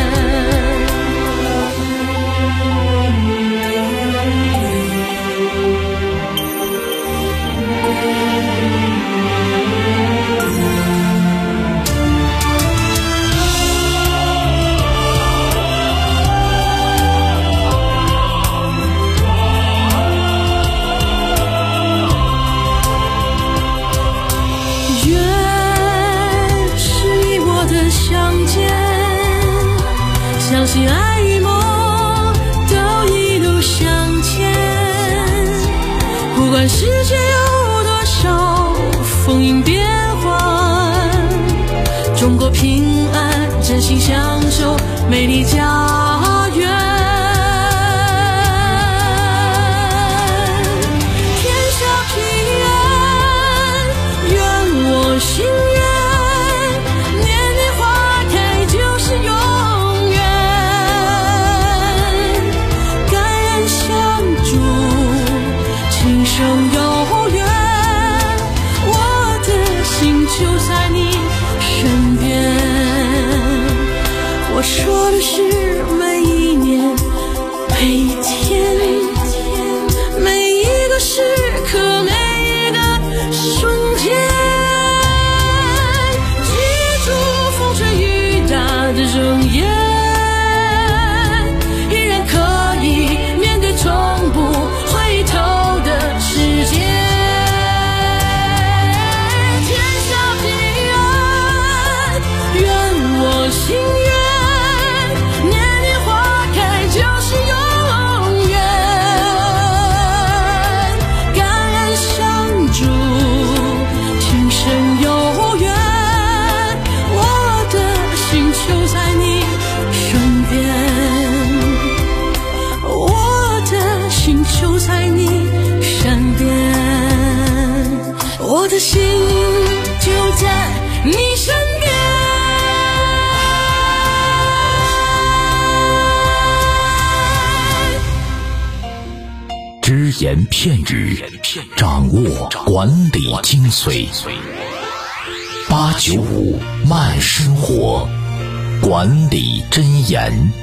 相信爱与梦都一路向前，不管世界有多少风云变幻，中国平安，真心相守美丽家园。天下平安，愿我心愿，年年花开就是永远。情深悠远，我的心就在你身边。我说的是每一年，每一天，每一个时刻，每一个瞬间。记住风吹雨打的容颜，依然可以面对从不回头的世界。天下平安，愿我心愿，年年花开就是永远。感恩相助，情深悠远，我的心就在你身边，我的心就在你身边，我的心就在你身边。 只言片语，掌握管理精髓。八九五慢生活，管理箴言。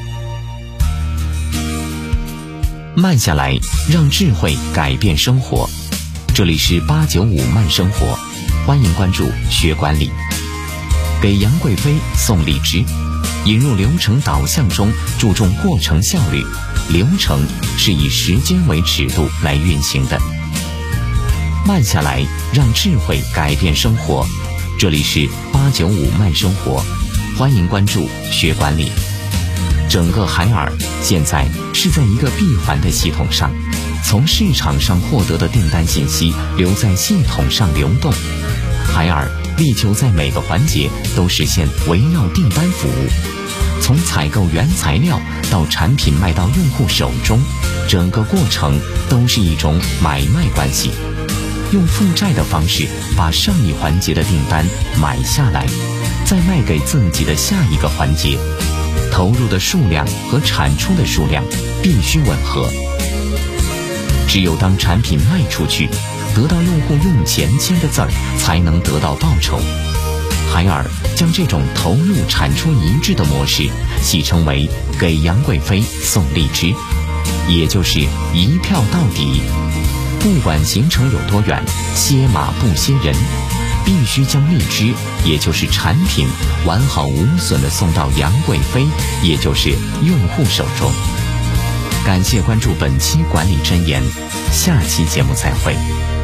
慢下来，让智慧改变生活。这里是八九五慢生活，欢迎关注学管理。给杨贵妃送荔枝， 引入流程导向中注重过程效率，流程是以时间为尺度来运行的。慢下来，让智慧改变生活。这里是八九五慢生活，欢迎关注学管理。整个海尔现在是在一个闭环的系统上，从市场上获得的订单信息留在系统上流动。海尔力求在每个环节都实现围绕订单服务，从采购原材料到产品卖到用户手中，整个过程都是一种买卖关系。用负债的方式把上一环节的订单买下来，再卖给自己的下一个环节，投入的数量和产出的数量必须吻合。只有当产品卖出去，得到用户用钱签的字儿，才能得到报酬。海尔将这种投入产出一致的模式戏称为给杨贵妃送荔枝，也就是一票到底。不管行程有多远，歇马不歇人，必须将荔枝，也就是产品完好无损地送到杨贵妃，也就是用户手中。感谢关注本期管理箴言，下期节目再会。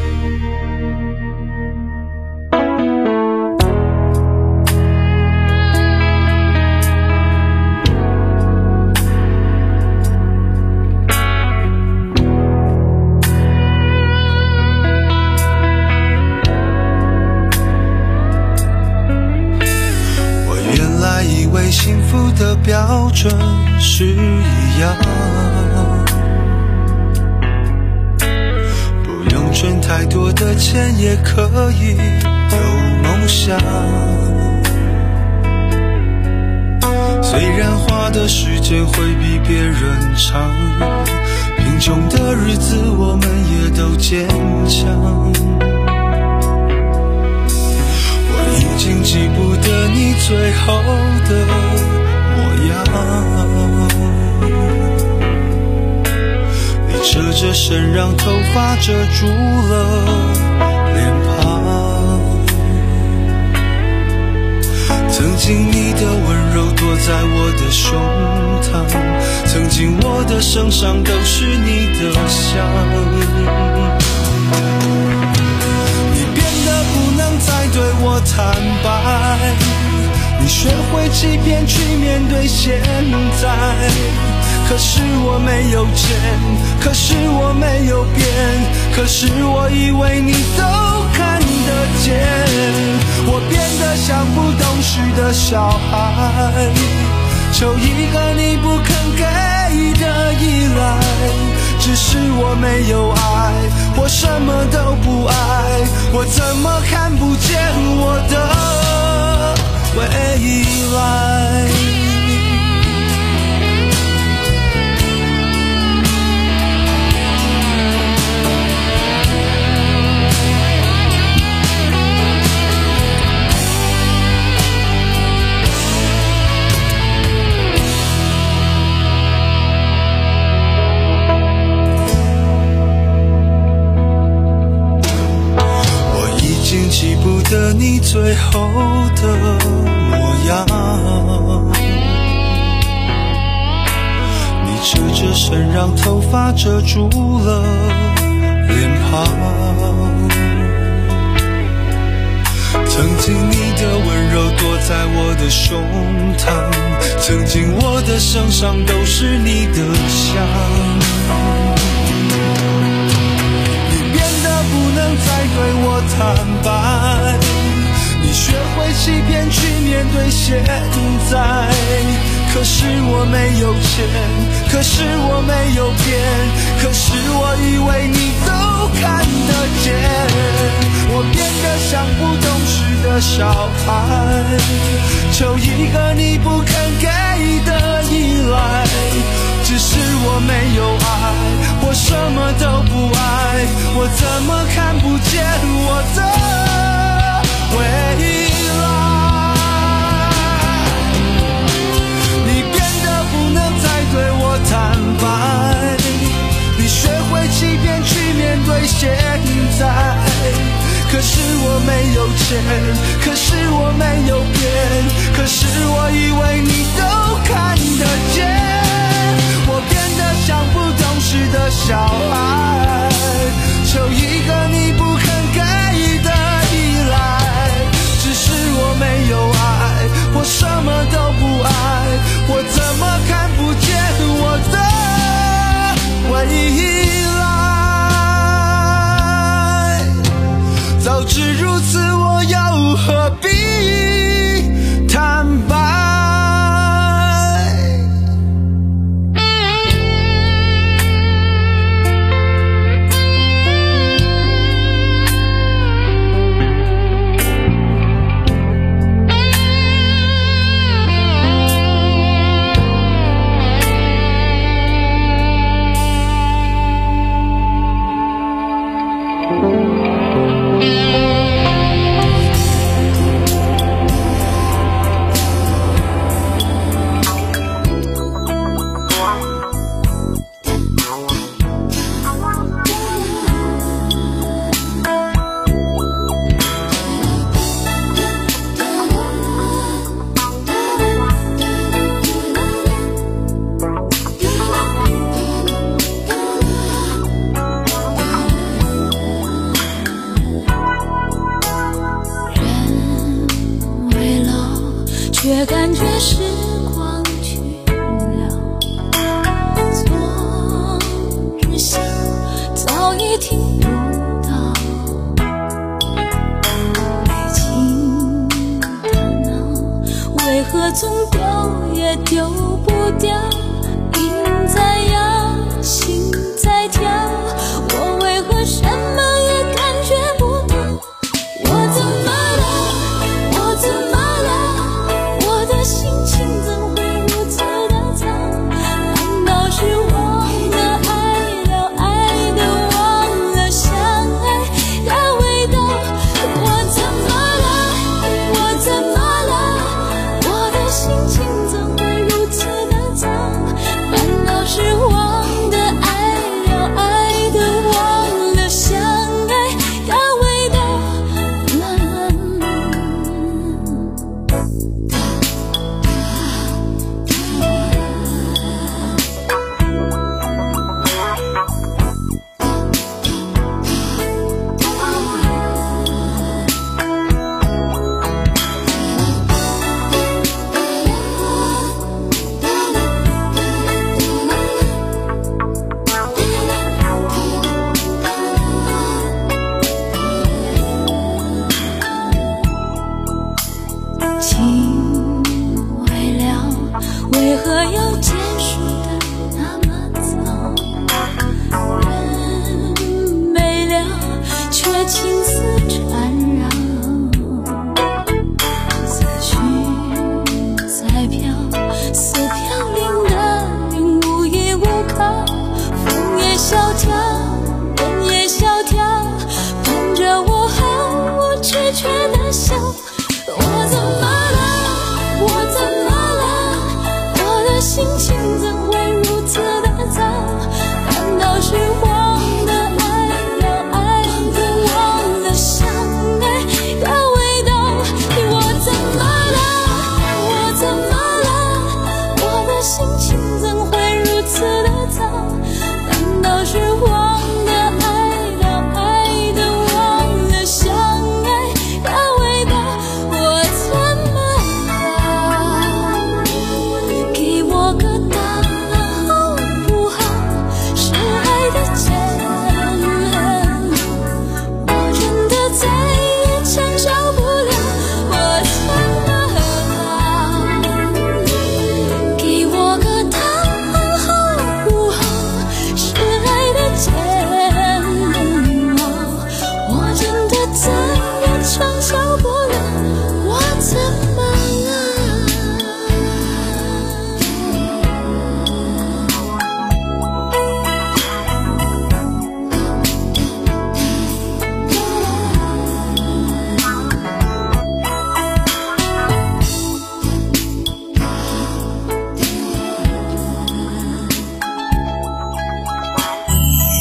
幸福的标准是一样，不用赚太多的钱也可以有梦想。虽然花的时间会比别人长，贫穷的日子我们也都坚强。已经记不得你最后的模样，你侧着身让头发遮住了脸庞。曾经你的温柔躲在我的胸膛，曾经我的身上都是你的香。再对我坦白，你学会欺骗去面对现在。可是我没有钱，可是我没有变，可是我以为你都看得见。我变得像不懂事的小孩，求一个你不肯给的依赖。只是我没有爱，我什么都不爱，我怎么看不见我的未来？记不得你最后的模样，你侧着身让头发遮住了脸庞。曾经你的温柔躲在我的胸膛，曾经我的身上都是你的香。再对我坦白，你学会欺骗去面对现在。可是我没有钱，可是我没有变，可是我以为你都看得见。我变得像不懂事的小孩，求一个你不肯给的依赖。只是我没有爱，我什么都不爱，我怎么看不见我的未来？你变得不能再对我坦白，你学会欺骗去面对现在。可是我没有钱，可是我没有变，可是我以为你都看得见。我变得像不懂事的小孩，求一个你不肯给的依赖。只是我没有爱，我什么都不爱，我怎么看不见我的未来？早知如此，我又何必坦白？ 却感觉时光去了，昨日想早已听不到，爱情的闹，为何总丢也丢不掉？心在摇，心在跳，我为何什么也感觉不到？我怎么了？我怎么了？我的心情怎会如此的糟？难道是忘了爱了，爱的忘了相爱的味道？我怎么了？我怎么了？我的心情怎会如此的糟？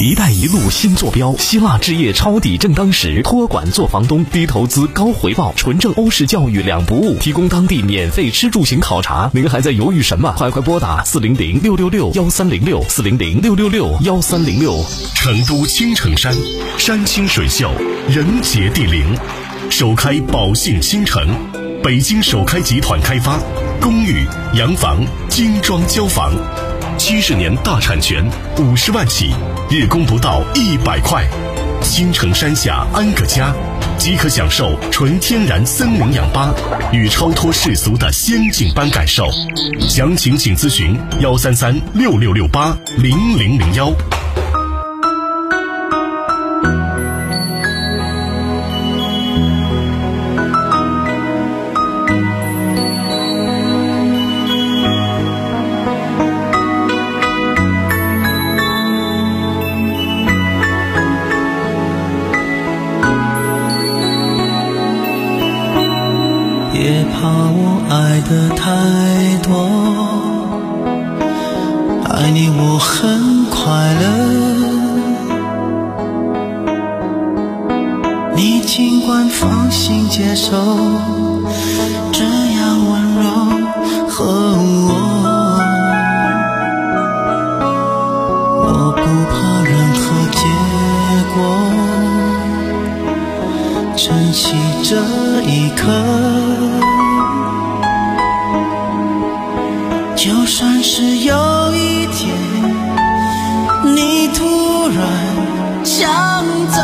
一带一路新坐标，希腊置业抄底正当时，托管做房东，低投资高回报，纯正欧式教育两不误，提供当地免费吃住行考察。您还在犹豫什么？快快拨打四零零六六六幺三零六四零零六六六幺三零六。 成都青城山，山清水秀，人杰地灵，首开宝信新城，北京首开集团开发，公寓、洋房、精装交房，七十年大产权，五十万起，日供不到一百块。青城山下安个家，即可享受纯天然森林氧吧与超脱世俗的仙境般感受。详情请咨询幺三三六六六八零零零幺。 别怕我爱得太多，爱你我很快乐，你尽管放心接受，这样温柔和我，我不怕任何结果，珍惜这一刻。就算是有一天你突然想走，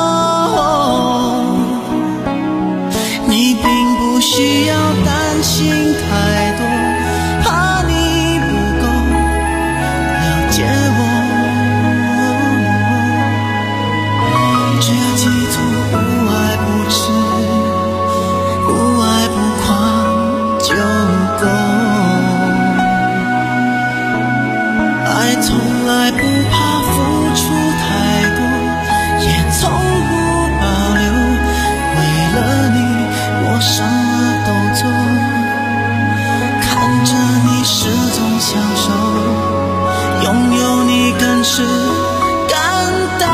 你并不需要担心太多，怕你不够了解我，只要记住不爱不迟，不爱不狂就够。爱从来不怕付出太多，也从不保留，为了你我什么都做，看着你始终享受，拥有你更是感动。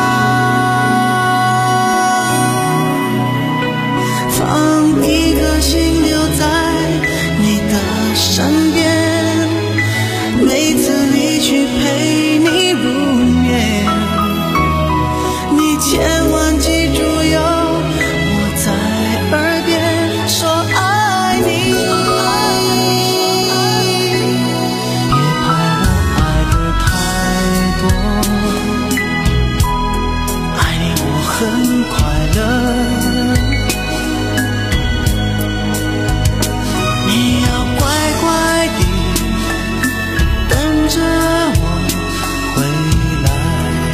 放一颗心留在你的身边，每次离去陪你入眠，你千万记住有我在耳边说爱你。别怕我爱得太多，爱你我很快乐，你要乖乖地等着我回来。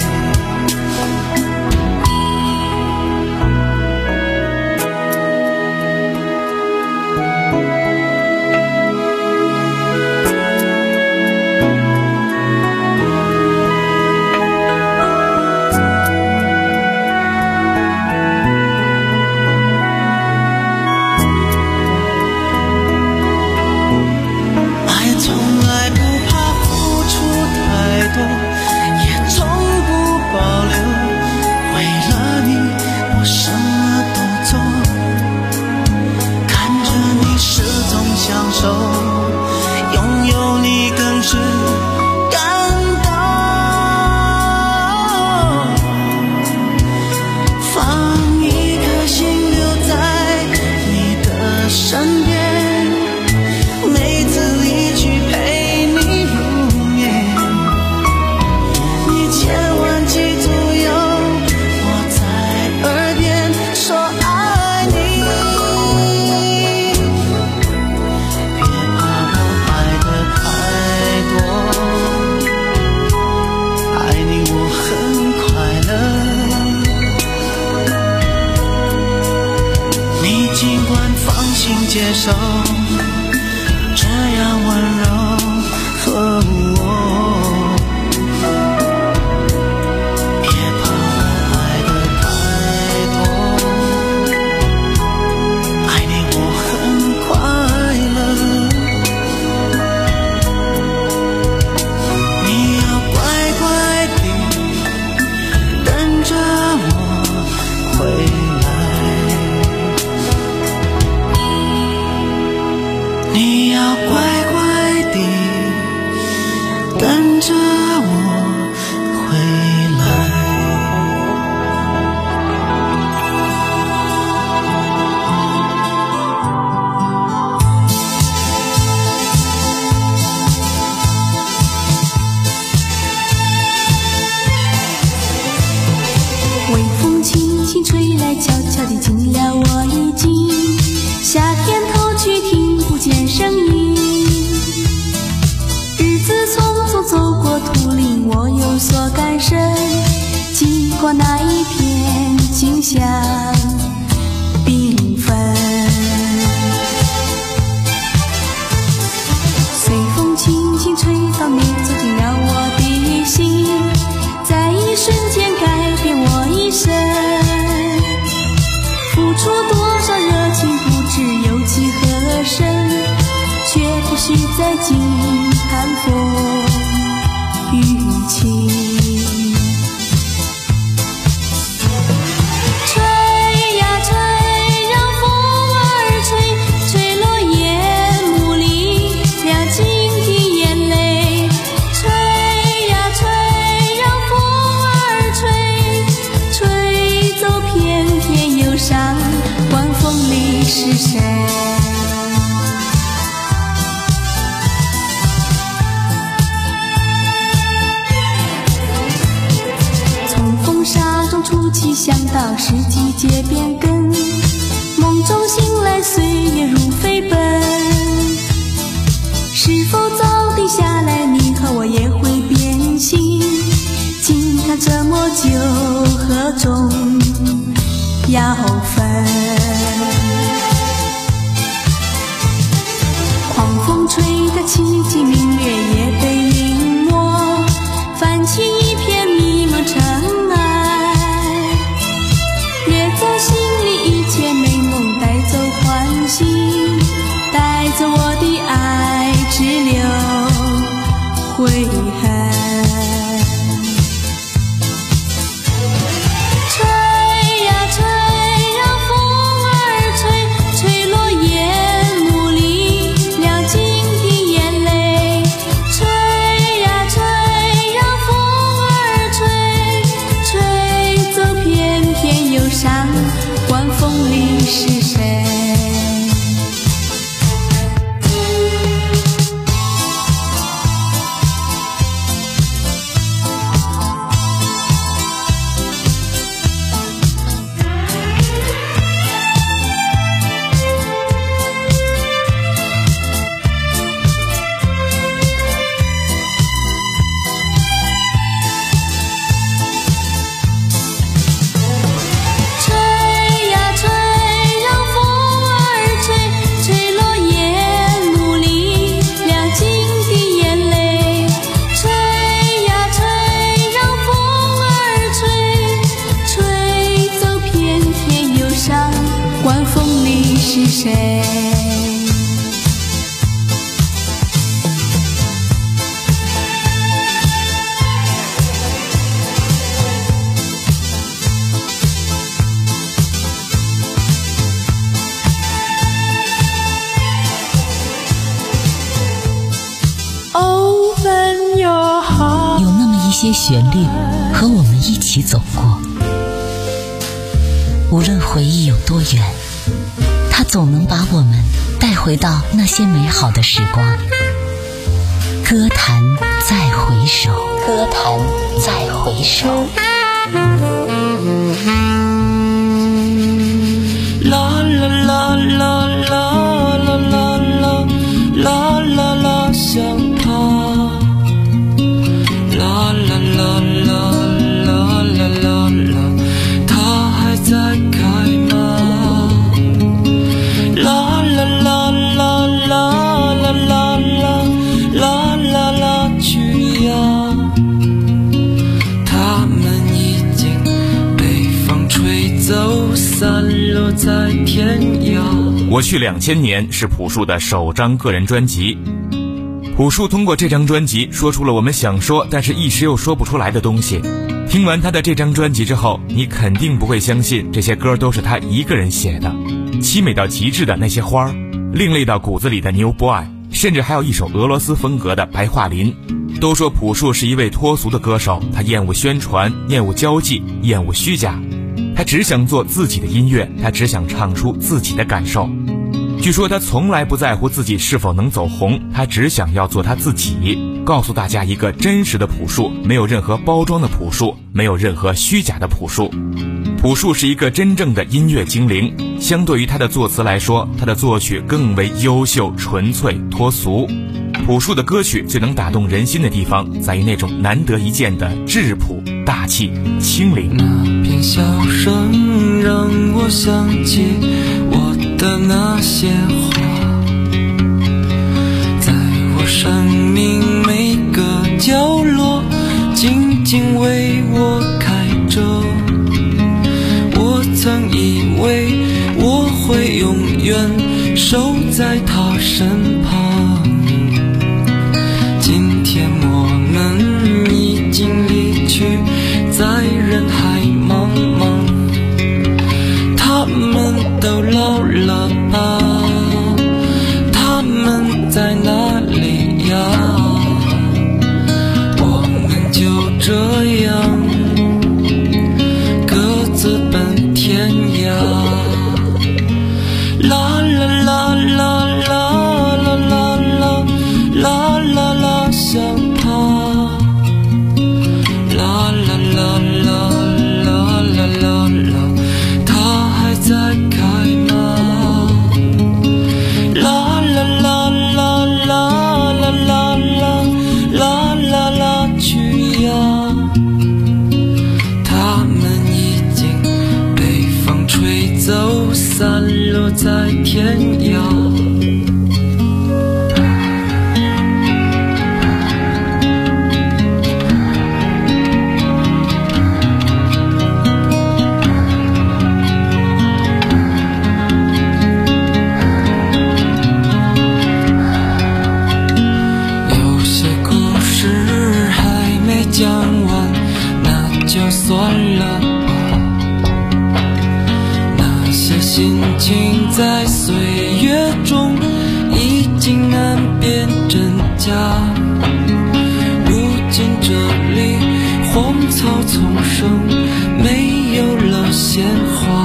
爱从来不怕付出太多，也从不保留，为了你我什么都做，看着你始终享受，拥有你更是感动。放一颗心留在你的身边，每次离去陪你入眠，你千万记住有我在耳边说爱你。别怕我爱得太多，爱你我很快乐，你尽管放心接受，这样温柔和我。别怕我爱得太多，爱你我很快乐，你要乖乖地在惊叹风雨晴。是谁？从风沙中出奇想到是季节变更，梦中醒来岁月如飞奔，是否早定下来你和我也会变心？经他这么久何中要分？吹得凄寂明月也被淹没，泛起一片迷蒙尘埃，掠走心里一切美梦，带走欢喜，带走我的爱，只留悔恨。晚风里是谁？晚风里是谁？ 有那么一些旋律和我们一起走过，无论回忆有多远，它总能把我们带回到那些美好的时光。歌坛再回首，歌坛再回首。 啦啦啦啦啦啦啦啦啦啦啦，想他。啦啦啦啦啦啦啦啦，它还在开吗？啦啦啦啦啦啦啦啦啦啦啦，去呀！它们已经被风吹走，散落在天涯。 我去两千年是朴树的首张个人专辑。朴树通过这张专辑说出了我们想说但是一时又说不出来的东西。听完他的这张专辑之后，你肯定不会相信这些歌都是他一个人写的。凄美到极致的那些花儿，另类到骨子里的 New Boy， 甚至还有一首俄罗斯风格的白桦林。都说朴树是一位脱俗的歌手，他厌恶宣传，厌恶交际，厌恶虚假，他只想做自己的音乐，他只想唱出自己的感受。据说他从来不在乎自己是否能走红，他只想要做他自己，告诉大家一个真实的朴树，没有任何包装的朴树，没有任何虚假的朴树。朴树是一个真正的音乐精灵，相对于他的作词来说，他的作曲更为优秀、纯粹、脱俗。朴树的歌曲最能打动人心的地方，在于那种难得一见的质朴、大气、清灵。 那片笑声让我想起我的那些话，在我生命每个角落静静为我开着。我曾以为我会永远守在他身旁， 去，在人海茫茫。他们都老了吧？他们在哪里呀？我们就这样各自奔天涯。啦啦啦啦啦啦啦啦啦啦啦，想他。啦啦啦啦啦啦啦啦，他还在开吗？啦啦啦啦啦啦啦啦啦啦啦，去呀！他们已经被风吹走，散落在天涯。讲完那就算了吧，那些心情在岁月中已经难辨真假。如今这里荒草丛生，没有了鲜花。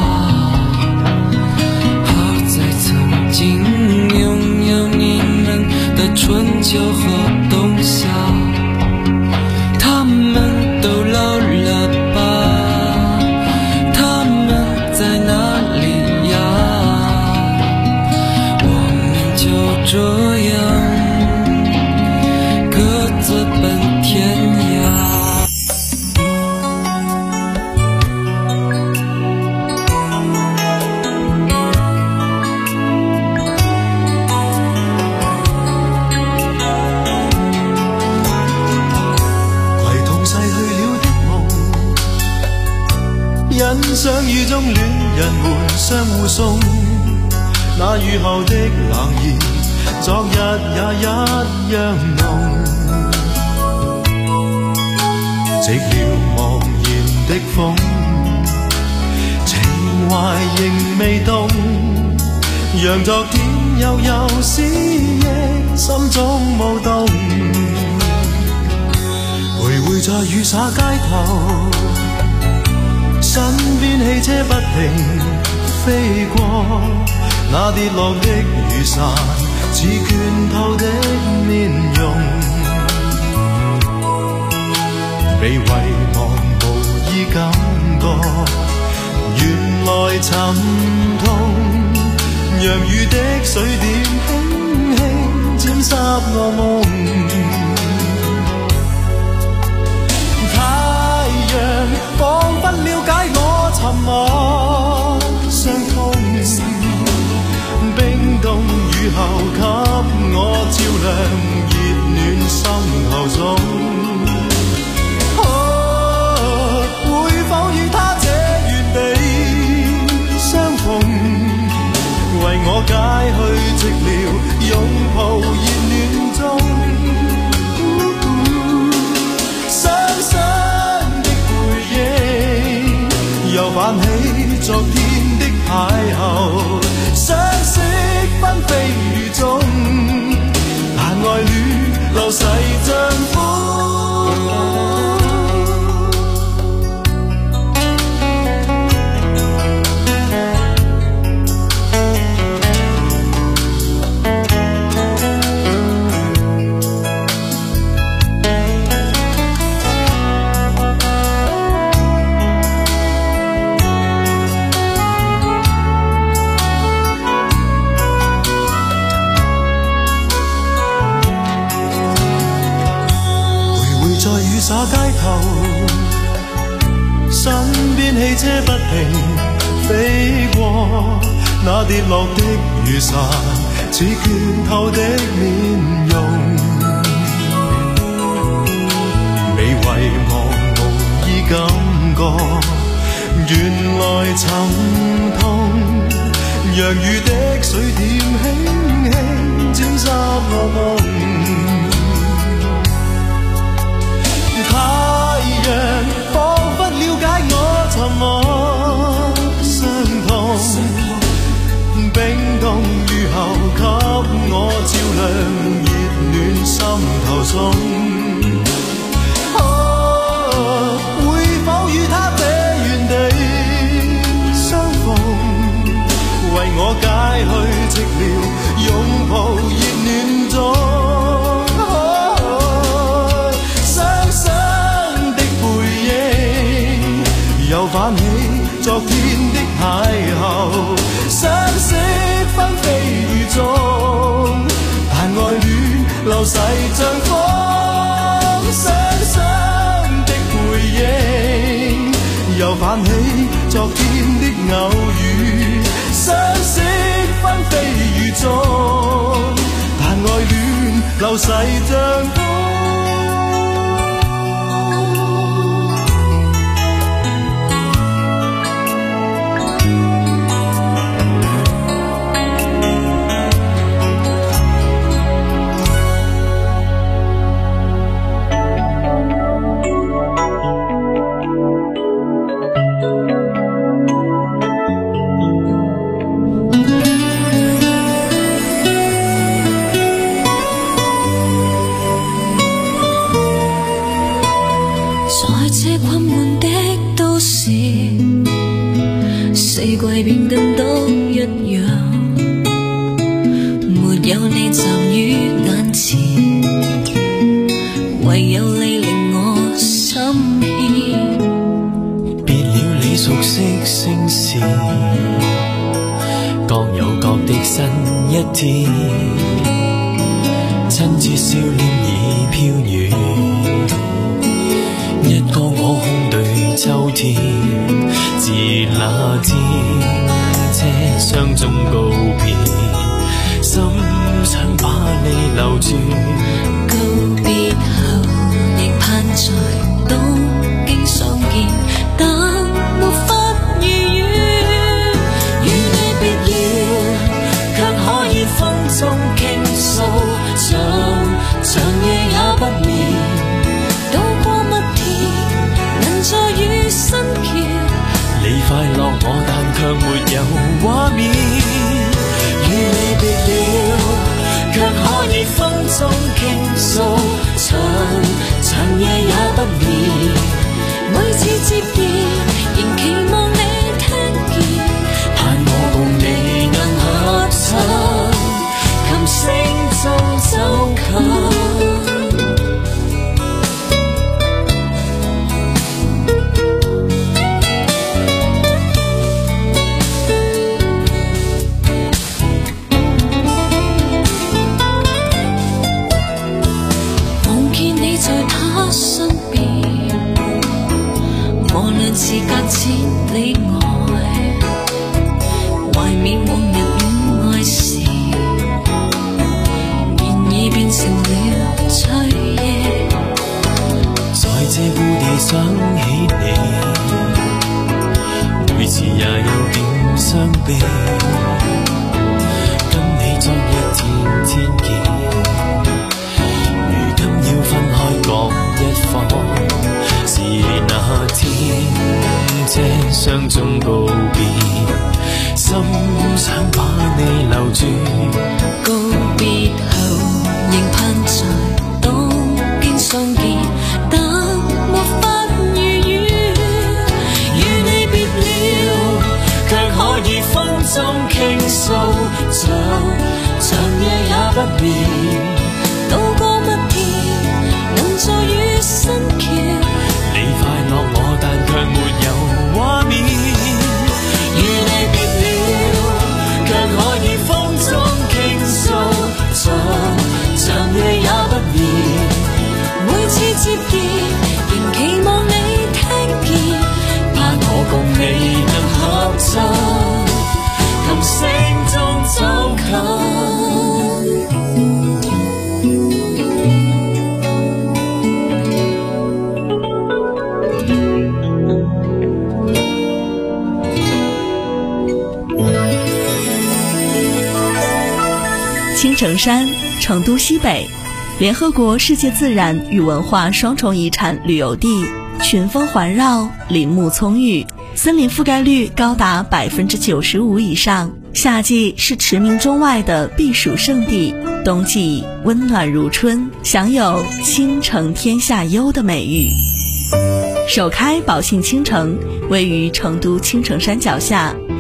好在曾经拥有你们的春秋和冬夏。他们都老了吧？他们在哪里呀？我们就这样各自奔天涯。 相遇中戀人們相互送，那雨後的冷意，昨日也一樣濃。寂寥茫然的風，情懷仍未動，讓昨天悠悠思憶心中舞動。徘徊在雨灑街頭，身邊汽車不停飛過，那跌落的雨傘似倦透的面容，被遺忘無意感覺，原來沉痛，讓雨的水點輕輕沾濕我夢。太陽彷彿了解我沉默傷痛，冰凍雨後給我照亮熱暖心頭中。哦，會否與他這原地相逢，為我解去寂寥，擁抱熱暖中。又泛起昨天的邂逅，相識紛飛雨中，但愛戀流逝像風。灑街頭，身邊汽車不停飛過，那跌落的雨傘似倦透的面容，被遺忘無意感覺，原來沉痛，讓雨的水點輕輕沾濕我夢。太陽去寂寥，擁抱熱暖中。雙雙的背影，又泛起昨天的邂逅，相識紛飛雨中，但愛戀流逝像風。雙雙的背影，又泛起昨天的偶遇，相識紛飛雨中，但愛戀流逝像風。 變得都一樣，沒有你站於眼前，唯有你令我心牽。 別了你熟悉聲線，各有各的新一天，親切笑臉已飄遠，一個我空對秋天。自那天車廂中告別，心想把你留住。 告別後亦盼在東京相見，但沒法如願。與你別了，卻可以風中傾訴，長長夜也不眠。渡過蜜田，能再與新橋。你快樂我但卻沒有畫面，與你別了，卻可以風中傾訴，長長夜也不眠。每次接電，仍期望你聽見，盼我共你能合唱，琴聲中走近。是隔千里外，懷緬往日戀愛時，現已變成了炊煙。 在這故地想起你，每次也有點傷悲。跟你昨日天天見，如今要分開各一方。是那天車廂中告別，心想把你留住。 告別後仍盼在東京相見，但沒法如願。與你別了，卻可以風中傾訴，長長夜也不眠。渡過蜜田，能再與新橋。 你快樂我但卻沒有畫面， 與你別了，卻可以風中傾訴，長長夜也不眠。每次接電，仍期望你聽見，盼我共你能合奏，琴聲中走近。 青城山，成都西北，联合国世界自然与文化双重遗产旅游地，群峰环绕，林木葱郁，森林覆盖率高达百分之九十五以上。夏季是驰名中外的避暑胜地，冬季温暖如春，享有倾城天下优的美誉。首开宝信倾城位于成都青城山脚下，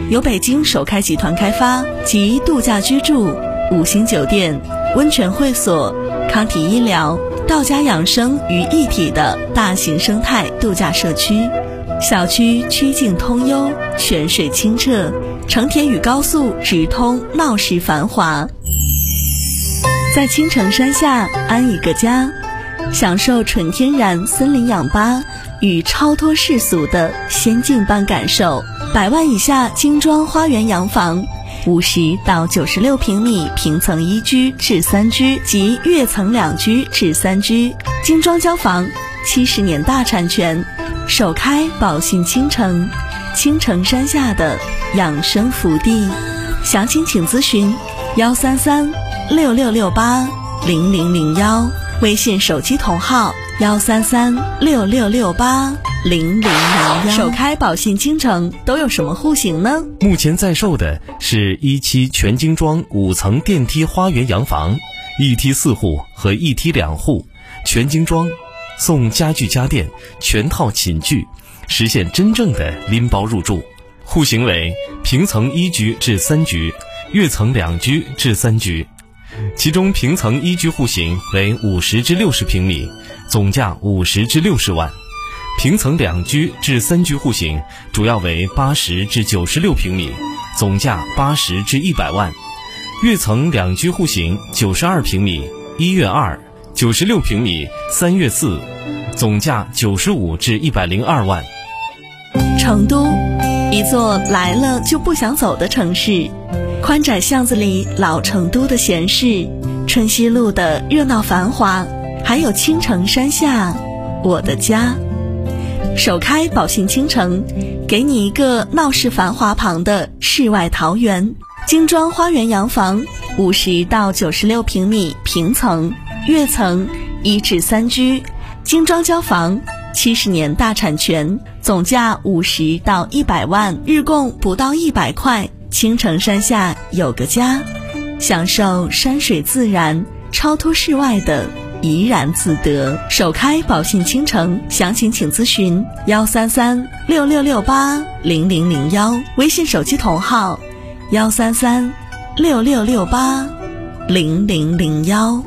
由北京首开集团开发，集度假居住、五星酒店、温泉会所、康体医疗、道家养生于一体的大型生态度假社区。小区曲径通幽，泉水清澈，成田与高速直通，闹市繁华。在青城山下安一个家，享受纯天然森林氧吧与超脱世俗的仙境般感受。百万以下精装花园洋房，五十到九十六平米平层一居至三居及跃层两居至三居，精装交房，七十年大产权，首开宝信青城，青城山下的养生福地。详情请咨询幺三三六六六八零零零幺，微信手机同号幺三三六六六八零零零幺。首开宝信青城都有什么户型呢？ 目前在售的是一期全精装五层电梯花园洋房，一梯四户和一梯两户，全精装，送家具家电全套寝具，实现真正的拎包入住。户型为平层一居至三居，跃层两居至三居。其中平层一居户型为五十至六十平米，总价五十至六十万；平层两居至三居户型主要为八十至九十六平米，总价八十至一百万；跃层两居户型九十二平米，一跃二，九十六平米，三跃四，总价九十五至一百零二万。 成都，一座来了就不想走的城市。宽窄巷子里老成都的闲适，春熙路的热闹繁华，还有青城山下我的家。首开宝信青城，给你一个闹市繁华旁的世外桃源。精装花园洋房，五十到九十六平米平层，跃层一至三居，精装交房，七十年大产权，总价五十到一百万，日供不到一百块。青城山下有个家，享受山水自然，超脱世外的怡然自得。首开宝信青城，详情请咨询幺三三六六六八零零零幺，微信手机同号幺三三六六六八零零零幺。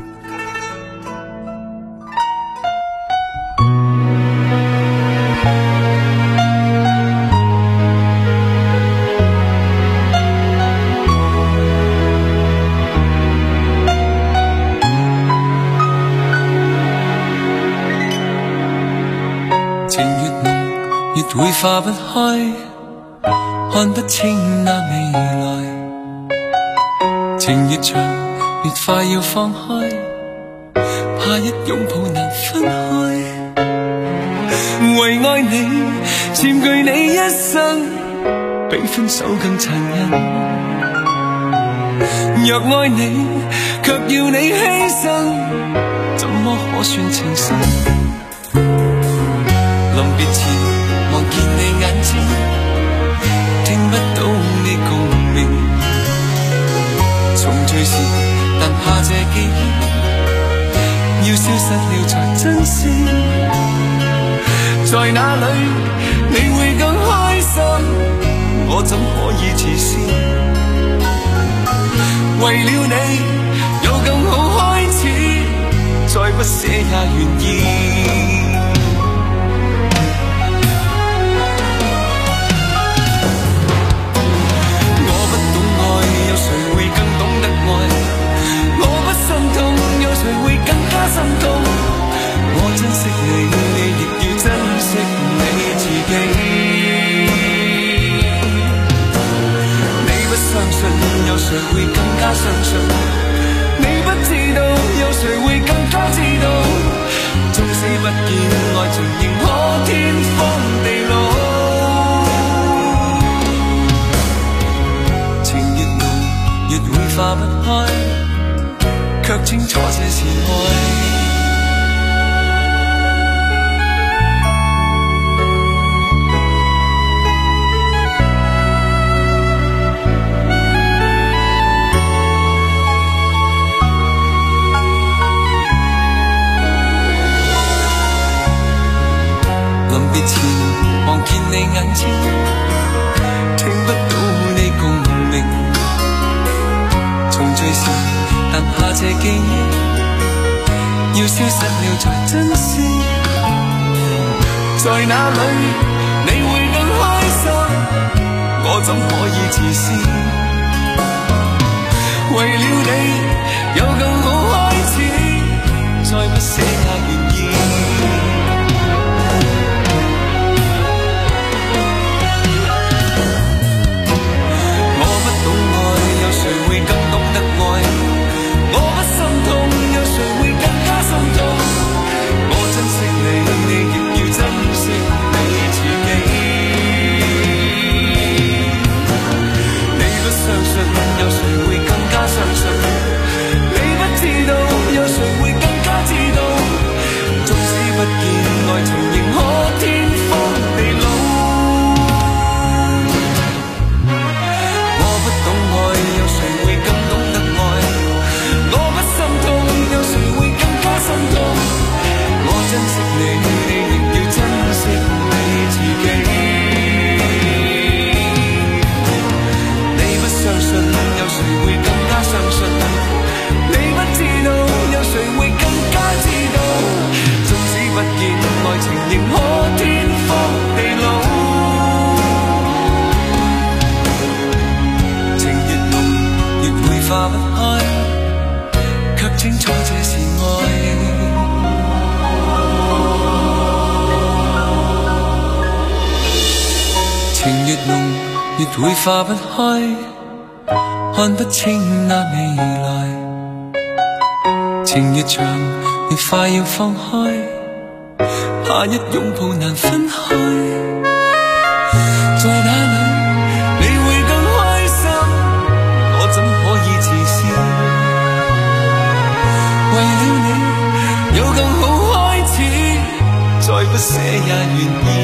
會化不開，看不清那未來，情越長越快要放開，怕一擁抱難分開。為愛你佔據你一生，比分手更殘忍。若愛你卻要你犧牲，怎麼可算情深？臨別前望見你眼睛，聽不到你共鳴，重聚時但怕這記憶要消失了才珍惜。在哪裏你會更開心，我怎可以自私？為了你有更好開始，再不捨也願意。誰會更懂得愛？我不心痛，有誰會更加心痛？我珍惜你，你亦要珍惜你自己。你不相信，有誰會更加相信？你不知道，有誰會更加知道？縱使不見愛情，仍可天荒地老。越會化不開，卻清楚這是愛。臨別前望見你眼睛，聽不到這記憶，要消失了才珍惜。在哪裏你會更開心？我怎可以自私？為了你有更好開始，再不捨也願意。我不懂愛，有誰會更懂得愛？我不心痛，有誰會更加心痛？我珍惜你，你亦要珍惜你自己。你不相信，有誰會更加相信？你不知道，有誰會更加知道？縱使不見愛情，仍可天荒地老。我不懂愛，有誰會更懂得愛？我不心痛，有誰會更加心痛？我珍惜你，你亦要珍惜你自己。你不相信，有誰會更加相信？你不知道，有誰會更加知道？縱使不見愛情，仍可天荒地老。情越濃，越會化不開，卻清楚這是愛。情越濃，越會化不開，看不清那未來。情越長，越快要放開，怕一擁抱難分開。在哪裏你會更開心？我怎可以自私？為了你有更好開始，再不捨也願意。